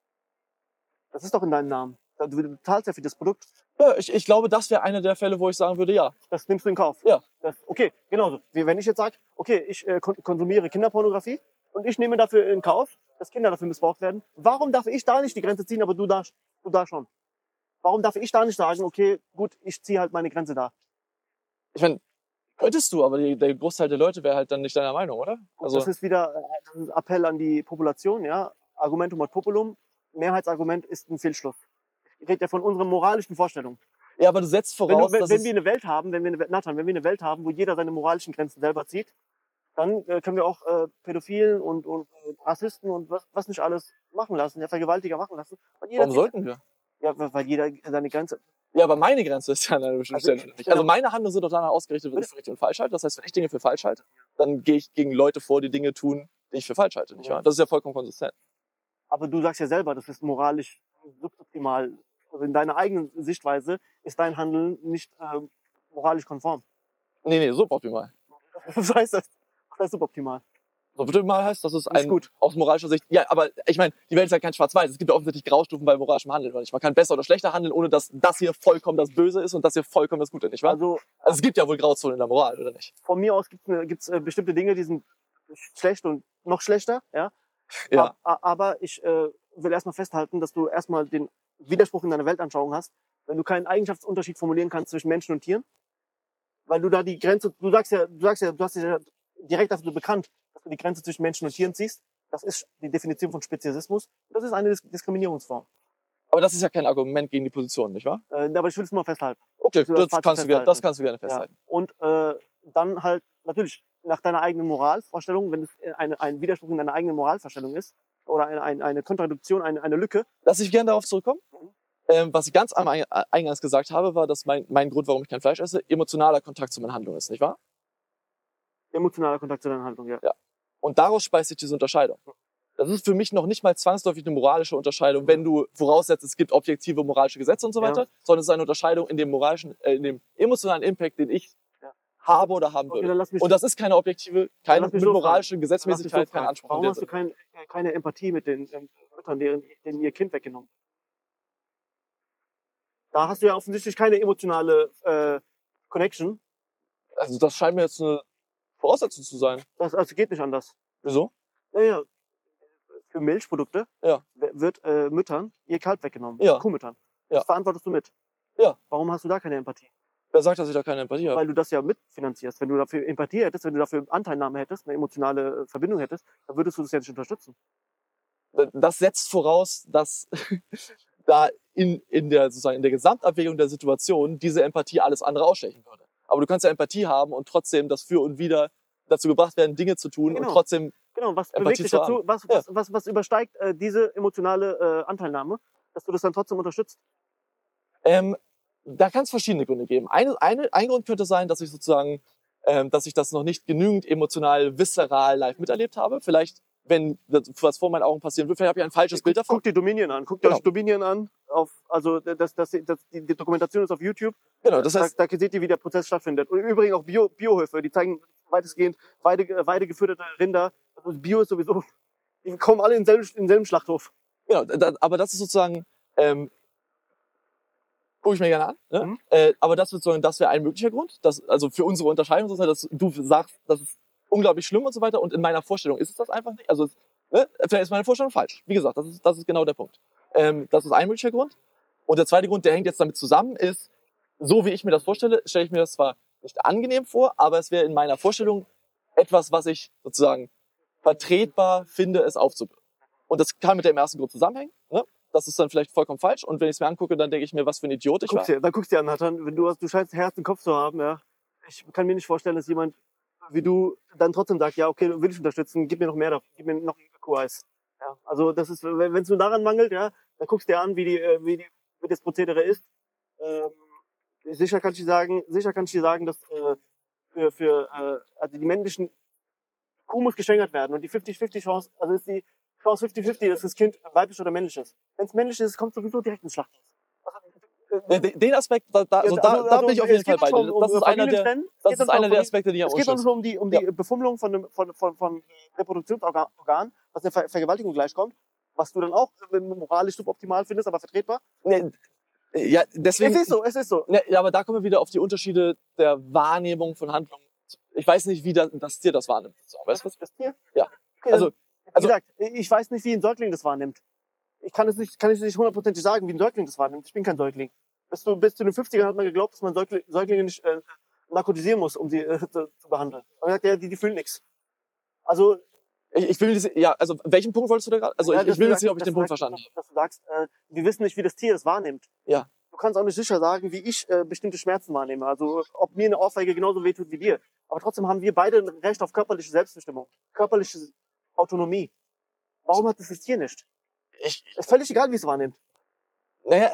Das ist doch in deinem Namen. Du zahlst ja für das Produkt. Ja, ich glaube, das wäre einer der Fälle, wo ich sagen würde, ja. Das nimmst du in Kauf. Ja. Okay, genauso. Wie wenn ich jetzt sage, okay, ich konsumiere Kinderpornografie und ich nehme dafür in Kauf, dass Kinder dafür missbraucht werden. Warum darf ich da nicht die Grenze ziehen, aber du da schon? Warum darf ich da nicht sagen, okay, gut, ich ziehe halt meine Grenze da? Ich meine, könntest du, aber der Großteil der Leute wäre halt dann nicht deiner Meinung, oder? Also das ist wieder ein Appell an die Population, ja. Argumentum ad populum. Mehrheitsargument ist ein Fehlschluss. Ich rede ja von unseren moralischen Vorstellungen. Ja, aber du setzt voraus, wenn wir eine Welt haben, wenn wir eine Welt haben, wo jeder seine moralischen Grenzen selber zieht, dann können wir auch Pädophilen und Rassisten und was nicht alles machen lassen, ja, Vergewaltiger machen lassen. Warum sollten wir? Ja, weil jeder seine Grenze. Ja, aber meine Grenze ist ja an einer bestimmten Stelle nicht. Also meine Handlungen sind doch danach ausgerichtet, was ich für richtig und falsch halte. Das heißt, wenn ich Dinge für falsch halte, dann gehe ich gegen Leute vor, die Dinge tun, die ich für falsch halte, nicht wahr? Das ist ja vollkommen konsistent. Aber du sagst ja selber, das ist moralisch suboptimal. Also in deiner eigenen Sichtweise ist dein Handeln nicht moralisch konform. Nee, suboptimal. Was heißt das? Was heißt suboptimal? Suboptimal heißt, dass es gut. aus moralischer Sicht... Ja, aber ich meine, die Welt ist ja kein Schwarz-Weiß. Es gibt ja offensichtlich Graustufen bei moralischem Handeln. Man kann besser oder schlechter handeln, ohne dass das hier vollkommen das Böse ist und das hier vollkommen das Gute, nicht wahr? Also es gibt ja wohl Grauzonen in der Moral, oder nicht? Von mir aus gibt's bestimmte Dinge, die sind schlecht und noch schlechter, ja. Ja. Aber ich will erstmal festhalten, dass du erstmal den Widerspruch in deiner Weltanschauung hast, wenn du keinen Eigenschaftsunterschied formulieren kannst zwischen Menschen und Tieren, weil du da die Grenze, du hast ja direkt dafür bekannt, dass du die Grenze zwischen Menschen und Tieren ziehst. Das ist die Definition von Speziesismus. Das ist eine Diskriminierungsform. Aber das ist ja kein Argument gegen die Position, nicht wahr? Aber ich will es mal festhalten. Okay, das kannst du gerne festhalten. Ja. Und dann halt natürlich nach deiner eigenen Moralvorstellung, wenn es ein Widerspruch in deiner eigenen Moralvorstellung ist oder eine Kontradiktion, eine Lücke. Lass ich gerne darauf zurückkommen. Was ich ganz am Eingangs gesagt habe, war, dass mein Grund, warum ich kein Fleisch esse, emotionaler Kontakt zu meinen Handlungen ist, nicht wahr? Emotionaler Kontakt zu deinen Handlungen, ja. Und daraus speist sich diese Unterscheidung. Das ist für mich noch nicht mal zwangsläufig eine moralische Unterscheidung, wenn du voraussetzt, es gibt objektive moralische Gesetze und so weiter, sondern es ist eine Unterscheidung in dem in dem emotionalen Impact, den ich habe oder haben würde. Und das ist keine objektive, keine moralische Gesetzmäßigkeit, kein Anspruch. Warum hast du keine Empathie mit den Müttern, denen ihr Kind weggenommen? Da hast du ja offensichtlich keine emotionale Connection. Also das scheint mir jetzt eine Voraussetzung zu sein. Das geht nicht anders. Wieso? Ja. Für Milchprodukte wird Müttern ihr Kalb weggenommen. Kuhmüttern. Das verantwortest du mit. Ja. Warum hast du da keine Empathie? Wer sagt, dass ich da keine Empathie habe? Weil du das ja mitfinanzierst. Wenn du dafür Empathie hättest, wenn du dafür Anteilnahme hättest, eine emotionale Verbindung hättest, dann würdest du das ja nicht unterstützen. Das setzt voraus, dass da in der Gesamtabwägung der Situation diese Empathie alles andere ausstechen würde. Aber du kannst ja Empathie haben und trotzdem das für und wieder dazu gebracht werden, Dinge zu tun und trotzdem was bewegt dich dazu? Was übersteigt diese emotionale Anteilnahme, dass du das dann trotzdem unterstützt? Da kann es verschiedene Gründe geben. Ein Grund könnte sein, dass ich sozusagen, dass ich das noch nicht genügend emotional, visceral live miterlebt habe. Vielleicht, wenn das, was vor meinen Augen passieren wird, vielleicht habe ich ein falsches Bild davon. Guck dir Dominion an. Guck dir euch Dominion an. Die Dokumentation ist auf YouTube. Genau, das heißt, da seht ihr, wie der Prozess stattfindet. Und übrigens auch Biohöfe, die zeigen weitestgehend weidegefütterte Rinder. Also Bio ist sowieso, die kommen alle in denselben Schlachthof. Genau, aber das ist sozusagen, gucke ich mir gerne an. Ne? Aber das wäre ein möglicher Grund. Also für unsere Unterscheidung sozusagen, dass du sagst, das ist unglaublich schlimm und so weiter. Und in meiner Vorstellung ist es das einfach nicht. Also vielleicht ist meine Vorstellung falsch. Wie gesagt, das ist genau der Punkt. Das ist ein möglicher Grund. Und der zweite Grund, der hängt jetzt damit zusammen, ist, so wie ich mir das vorstelle, stelle ich mir das zwar nicht angenehm vor, aber es wäre in meiner Vorstellung etwas, was ich sozusagen vertretbar finde, es aufzubringen. Und das kann mit dem ersten Grund zusammenhängen. Ne? Das ist dann vielleicht vollkommen falsch. Und wenn ich es mir angucke, dann denke ich mir, was für ein Idiot ich war. Dann guckst du dir an, Nathan, wenn du scheinst Herz im Kopf zu haben, ja. Ich kann mir nicht vorstellen, dass jemand wie du dann trotzdem sagt, ja, okay, will ich unterstützen, gib mir noch mehr, gib mir noch Kuhreis. Ja, also das ist, wenn es nur daran mangelt, ja, dann guckst du dir an, wie das Prozedere ist. Sicher kann ich dir sagen, dass also die männlichen Kuh muss geschwängert werden und die 50-50 Chance, also ist die Chance 50-50, dass das Kind weiblich oder männlich ist. Wenn es männlich ist, kommt sowieso direkt ins Schlachthaus. Den Aspekt, da bin ich auf jeden Fall bei dir. Das ist einer der Aspekte, die am Es geht doch unschuldig um die Befummelung von Reproduktionsorganen, was der Vergewaltigung gleichkommt, was du dann auch moralisch suboptimal findest, aber vertretbar. Ja, deswegen. Es ist so. Ja, aber da kommen wir wieder auf die Unterschiede der Wahrnehmung von Handlungen. Ich weiß nicht, wie das Tier das wahrnimmt. Weißt du was? Das Tier? Ja. Okay, also, wie gesagt, ich weiß nicht, wie ein Säugling das wahrnimmt. Kann es nicht hundertprozentig sagen, wie ein Säugling das wahrnimmt. Ich bin kein Säugling. Bis zu den 50ern hat man geglaubt, dass man Säuglinge nicht narkotisieren muss, um sie zu behandeln. Man sagt, ja, die fühlen nichts. Also also welchen Punkt wolltest du da gerade? Also ich will jetzt nicht, ob ich den Punkt verstanden habe. Dass du sagst, wir wissen nicht, wie das Tier es wahrnimmt. Ja. Du kannst auch nicht sicher sagen, wie ich bestimmte Schmerzen wahrnehme. Also ob mir eine Ohrfeige genauso wehtut wie dir. Aber trotzdem haben wir beide ein Recht auf körperliche Selbstbestimmung, körperliche Autonomie. Warum hat das Tier nicht? Ist völlig egal, wie es wahrnimmt. Naja,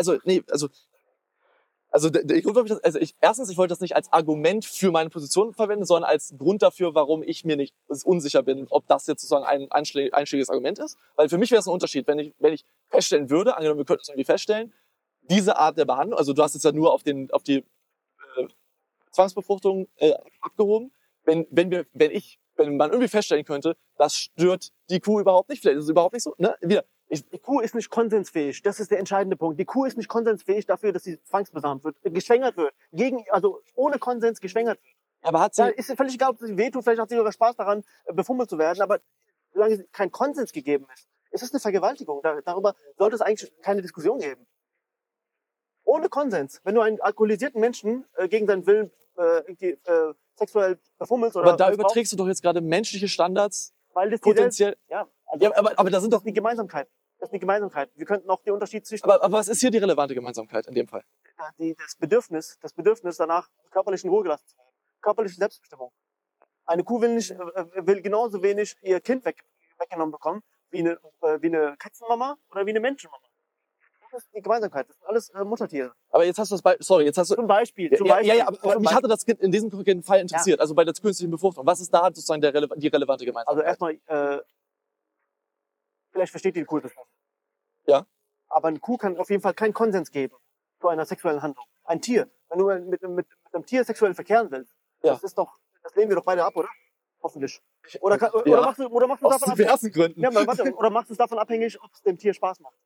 erstens, ich wollte das nicht als Argument für meine Position verwenden, sondern als Grund dafür, warum ich mir nicht unsicher bin, ob das jetzt sozusagen ein einschlägiges Argument ist. Weil für mich wäre es ein Unterschied, wenn ich feststellen würde, angenommen, wir könnten es irgendwie feststellen, diese Art der Behandlung, also du hast jetzt ja nur auf die Zwangsbefruchtung abgehoben, wenn man irgendwie feststellen könnte, das stört die Kuh überhaupt nicht, vielleicht ist es überhaupt nicht so, ne? Die Kuh ist nicht konsensfähig. Das ist der entscheidende Punkt. Die Kuh ist nicht konsensfähig dafür, dass sie zwangsbesamt wird, geschwängert wird. Also ohne Konsens geschwängert wird. Aber hat sie... Ja, ist völlig egal, ob sie wehtut, vielleicht hat sie sogar Spaß daran, befummelt zu werden, aber solange kein Konsens gegeben ist es eine Vergewaltigung. Darüber sollte es eigentlich keine Diskussion geben. Ohne Konsens. Wenn du einen alkoholisierten Menschen gegen seinen Willen sexuell befummelst oder... Aber da überträgst du doch jetzt gerade menschliche Standards, weil das potenziell... aber da sind doch... Das ist die Gemeinsamkeit. Wir könnten auch den Unterschied zwischen... Aber was ist hier die relevante Gemeinsamkeit in dem Fall? Das Bedürfnis danach, körperlich in Ruhe gelassen zu werden. Körperliche Selbstbestimmung. Eine Kuh will genauso wenig ihr Kind weggenommen bekommen, wie eine Katzenmama oder wie eine Menschenmama. Das ist die Gemeinsamkeit. Das sind alles Muttertiere. Aber jetzt hast du Zum Beispiel. Aber mich hatte das in diesem konkreten Fall interessiert, also bei der künstlichen Befruchtung. Was ist da sozusagen die relevante Gemeinsamkeit? Also erstmal, vielleicht versteht die Kuh das nicht. Ja. Aber eine Kuh kann auf jeden Fall keinen Konsens geben zu einer sexuellen Handlung. Ein Tier. Wenn du mit einem Tier sexuell verkehren willst, das lehnen wir doch beide ab, oder? Hoffentlich. Oder machst du es davon abhängig? Gründen. Ja, oder machst du es davon abhängig, ob es dem Tier Spaß macht?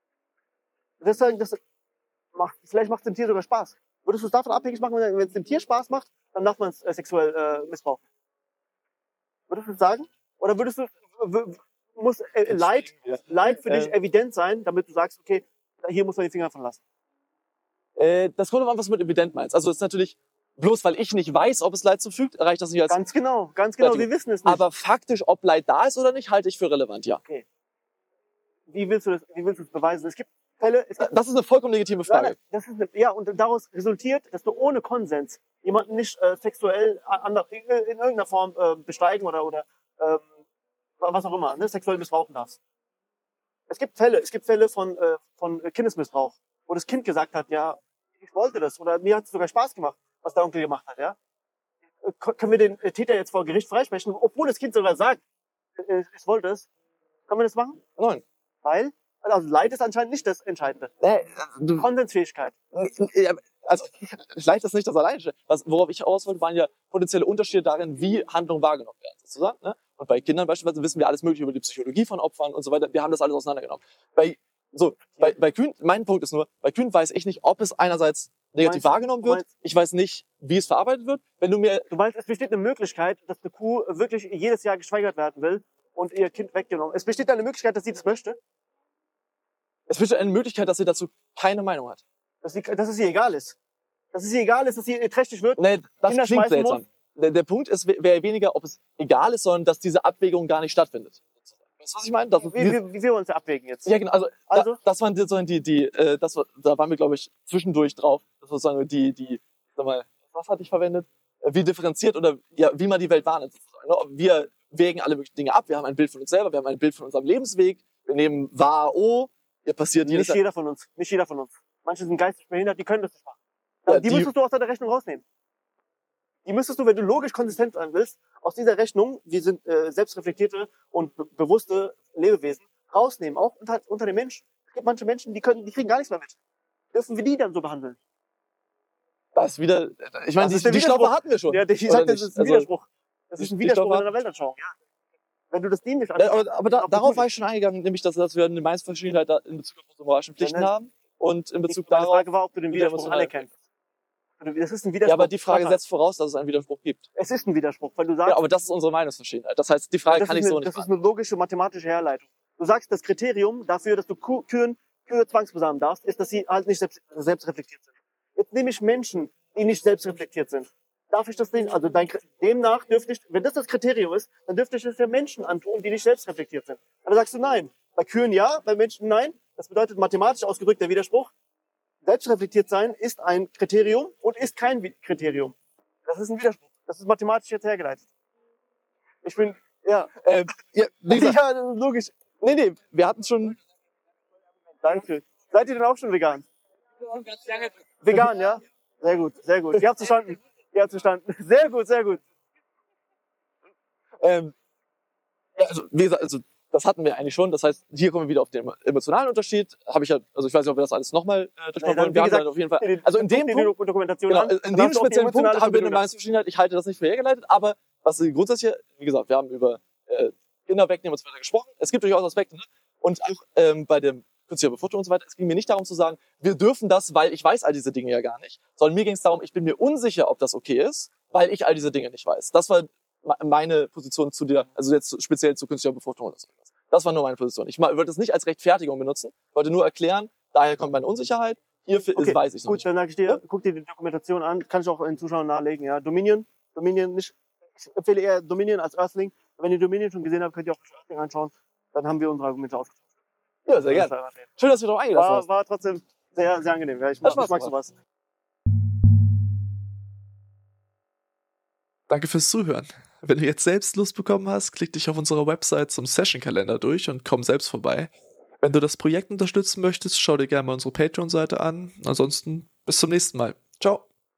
Vielleicht macht es dem Tier sogar Spaß. Würdest du es davon abhängig machen, wenn es dem Tier Spaß macht, dann darf man es sexuell missbrauchen? Würdest du es sagen? Oder muss Leid für dich evident sein, damit du sagst, okay, hier muss man die Finger von lassen? Das kommt an, was du mit evident meinst. Also es ist natürlich, bloß weil ich nicht weiß, ob es Leid zufügt, reicht das nicht als... Ganz genau, wir wissen es nicht. Aber faktisch, ob Leid da ist oder nicht, halte ich für relevant, ja. Okay. Wie willst du es beweisen? Es gibt Fälle... Das ist eine vollkommen legitime Frage. Und daraus resultiert, dass du ohne Konsens jemanden nicht sexuell in irgendeiner Form besteigen oder was auch immer, ne, sexuell missbrauchen darfst. Es gibt Fälle von Kindesmissbrauch, wo das Kind gesagt hat, ja, ich wollte das oder mir hat es sogar Spaß gemacht, was der Onkel gemacht hat, ja. Können wir den Täter jetzt vor Gericht freisprechen, obwohl das Kind sogar sagt, ich wollte es? Können wir das machen? Nein. Weil? Also Leid ist anscheinend nicht das Entscheidende. Konsensfähigkeit. Also Leid ist nicht das Alleinste. Worauf ich aus wollte, waren ja potenzielle Unterschiede darin, wie Handlungen wahrgenommen werden, sozusagen. Ne? Und bei Kindern beispielsweise wissen wir alles Mögliche über die Psychologie von Opfern und so weiter. Wir haben das alles auseinandergenommen. Bei Kühn, mein Punkt ist nur, bei Kühn weiß ich nicht, ob es einerseits negativ wahrgenommen wird. Ich weiß nicht, wie es verarbeitet wird. Du meinst, es besteht eine Möglichkeit, dass eine Kuh wirklich jedes Jahr geschwängert werden will und ihr Kind weggenommen. Es besteht eine Möglichkeit, dass sie das möchte. Es besteht eine Möglichkeit, dass sie dazu keine Meinung hat. Dass es ihr egal ist. Dass es ihr egal ist, dass sie trächtig wird. Nee, das Kinder klingt schmeißen seltsam. Der Punkt wäre weniger, ob es egal ist, sondern dass diese Abwägung gar nicht stattfindet. Weißt du, was ich meine? Wie wir uns abwägen jetzt. Ja, genau. Also? Das waren sozusagen da waren wir, glaube ich, zwischendurch drauf. Das war sozusagen was hatte ich verwendet? Wie differenziert oder ja, wie man die Welt wahrnimmt. Wir wägen alle möglichen Dinge ab. Wir haben ein Bild von uns selber, wir haben ein Bild von unserem Lebensweg. Wir nehmen wahr, hier passiert Nicht jeder von uns. Manche sind geistig behindert, die können das nicht machen. Ja, die müsstest du aus der Rechnung rausnehmen. Die müsstest du, wenn du logisch konsistent sein willst, aus dieser Rechnung, wir sind selbstreflektierte und bewusste Lebewesen, rausnehmen, auch unter den Menschen. Es gibt manche Menschen, die kriegen gar nichts mehr mit. Dürfen wir die dann so behandeln? Das wieder, ich meine, Das ist der die Stoffe Widerspruch. hatten wir schon. Ja, ich oder sag, das nicht? ist ein Also, Widerspruch. Das ist ein Widerspruch Stoffe- in einer Weltanschauung, ja. Wenn du das dem nicht aber darauf war ich schon eingegangen, nämlich, dass wir eine Meinungsverschiedenheit da in Bezug auf unsere moralischen Pflichten Ja, ne. haben und in Bezug Meine darauf. Frage war, ob du den wie Widerspruch emotional- anerkennst. Das ist ein Widerspruch. Ja, aber die Frage Vater. setzt voraus, dass es einen Widerspruch gibt. Es ist ein Widerspruch, weil du sagst, Ja, aber das ist unsere Meinungsverschiedenheit. Das heißt, die Frage das kann ist ich so eine, nicht das ist eine logische mathematische Herleitung. Du sagst, das Kriterium dafür, dass du Kühe zwangsbesamen darfst, ist, dass sie halt nicht selbst reflektiert sind. Jetzt nehme ich Menschen, die nicht selbst reflektiert sind. Darf ich das nicht? Also demnach dürfte ich, wenn das Kriterium ist, dann dürfte ich das ja Menschen antun, die nicht selbst reflektiert sind. Aber sagst du nein. Bei Kühen ja, bei Menschen nein. Das bedeutet mathematisch ausgedrückt der Widerspruch. Selbstreflektiert sein ist ein Kriterium und ist kein Kriterium. Das ist ein Widerspruch. Das ist mathematisch jetzt hergeleitet. Ich bin, ja. Ja, wie gesagt, Ja, das ist logisch. nee, wir hatten schon. Danke. Seid ihr denn auch schon vegan? Vegan, ja? Sehr gut, sehr gut. Ihr habt verstanden. Ihr habt verstanden. Sehr gut, sehr gut. Ja, also, wie gesagt, also, das hatten wir eigentlich schon. Das heißt, hier kommen wir wieder auf den emotionalen Unterschied. Habe ich ja, also ich weiß nicht, ob wir das alles nochmal durchmachen wollen. Wie Wir haben gesagt, halt auf jeden Fall. Also in dem Punkt, Dokumentation genau, an, in dann dem hast du auch die speziellen Punkt emotionale haben wir eine Verbindung. Meinungsverschiedenheit. Ich halte das nicht für hergeleitet, aber was die grundsätzliche, wie gesagt, wir haben über Kinder wegnehmen und so weiter gesprochen. Es gibt durchaus Aspekte, ne? Und auch bei dem künstlicher Befruchtung und so weiter. Es ging mir nicht darum zu sagen, wir dürfen das, weil ich weiß all diese Dinge ja gar nicht. Sondern mir ging es darum, ich bin mir unsicher, ob das okay ist, weil ich all diese Dinge nicht weiß. Das war meine Position zu dir, also jetzt speziell zu künstlicher Befruchtung oder so. Das war nur meine Position. Ich würde es nicht als Rechtfertigung benutzen, wollte nur erklären, daher kommt meine Unsicherheit. Hier Okay, weiß ich noch gut, nicht. dann sage ich dir, guck dir die Dokumentation an, kann ich auch den Zuschauern nahelegen, ja. Dominion nicht, ich empfehle eher Dominion als Earthling. Wenn ihr Dominion schon gesehen habt, könnt ihr auch Earthling anschauen. Dann haben wir unsere Argumente ausgetauscht. Ja, sehr gerne. Schön, dass du darauf eingelassen hast. War trotzdem sehr, sehr angenehm. Ja, ich Hat mag Spaß sowas. Danke fürs Zuhören. Wenn du jetzt selbst Lust bekommen hast, klick dich auf unserer Website zum Session-Kalender durch und komm selbst vorbei. Wenn du das Projekt unterstützen möchtest, schau dir gerne mal unsere Patreon-Seite an. Ansonsten bis zum nächsten Mal. Ciao.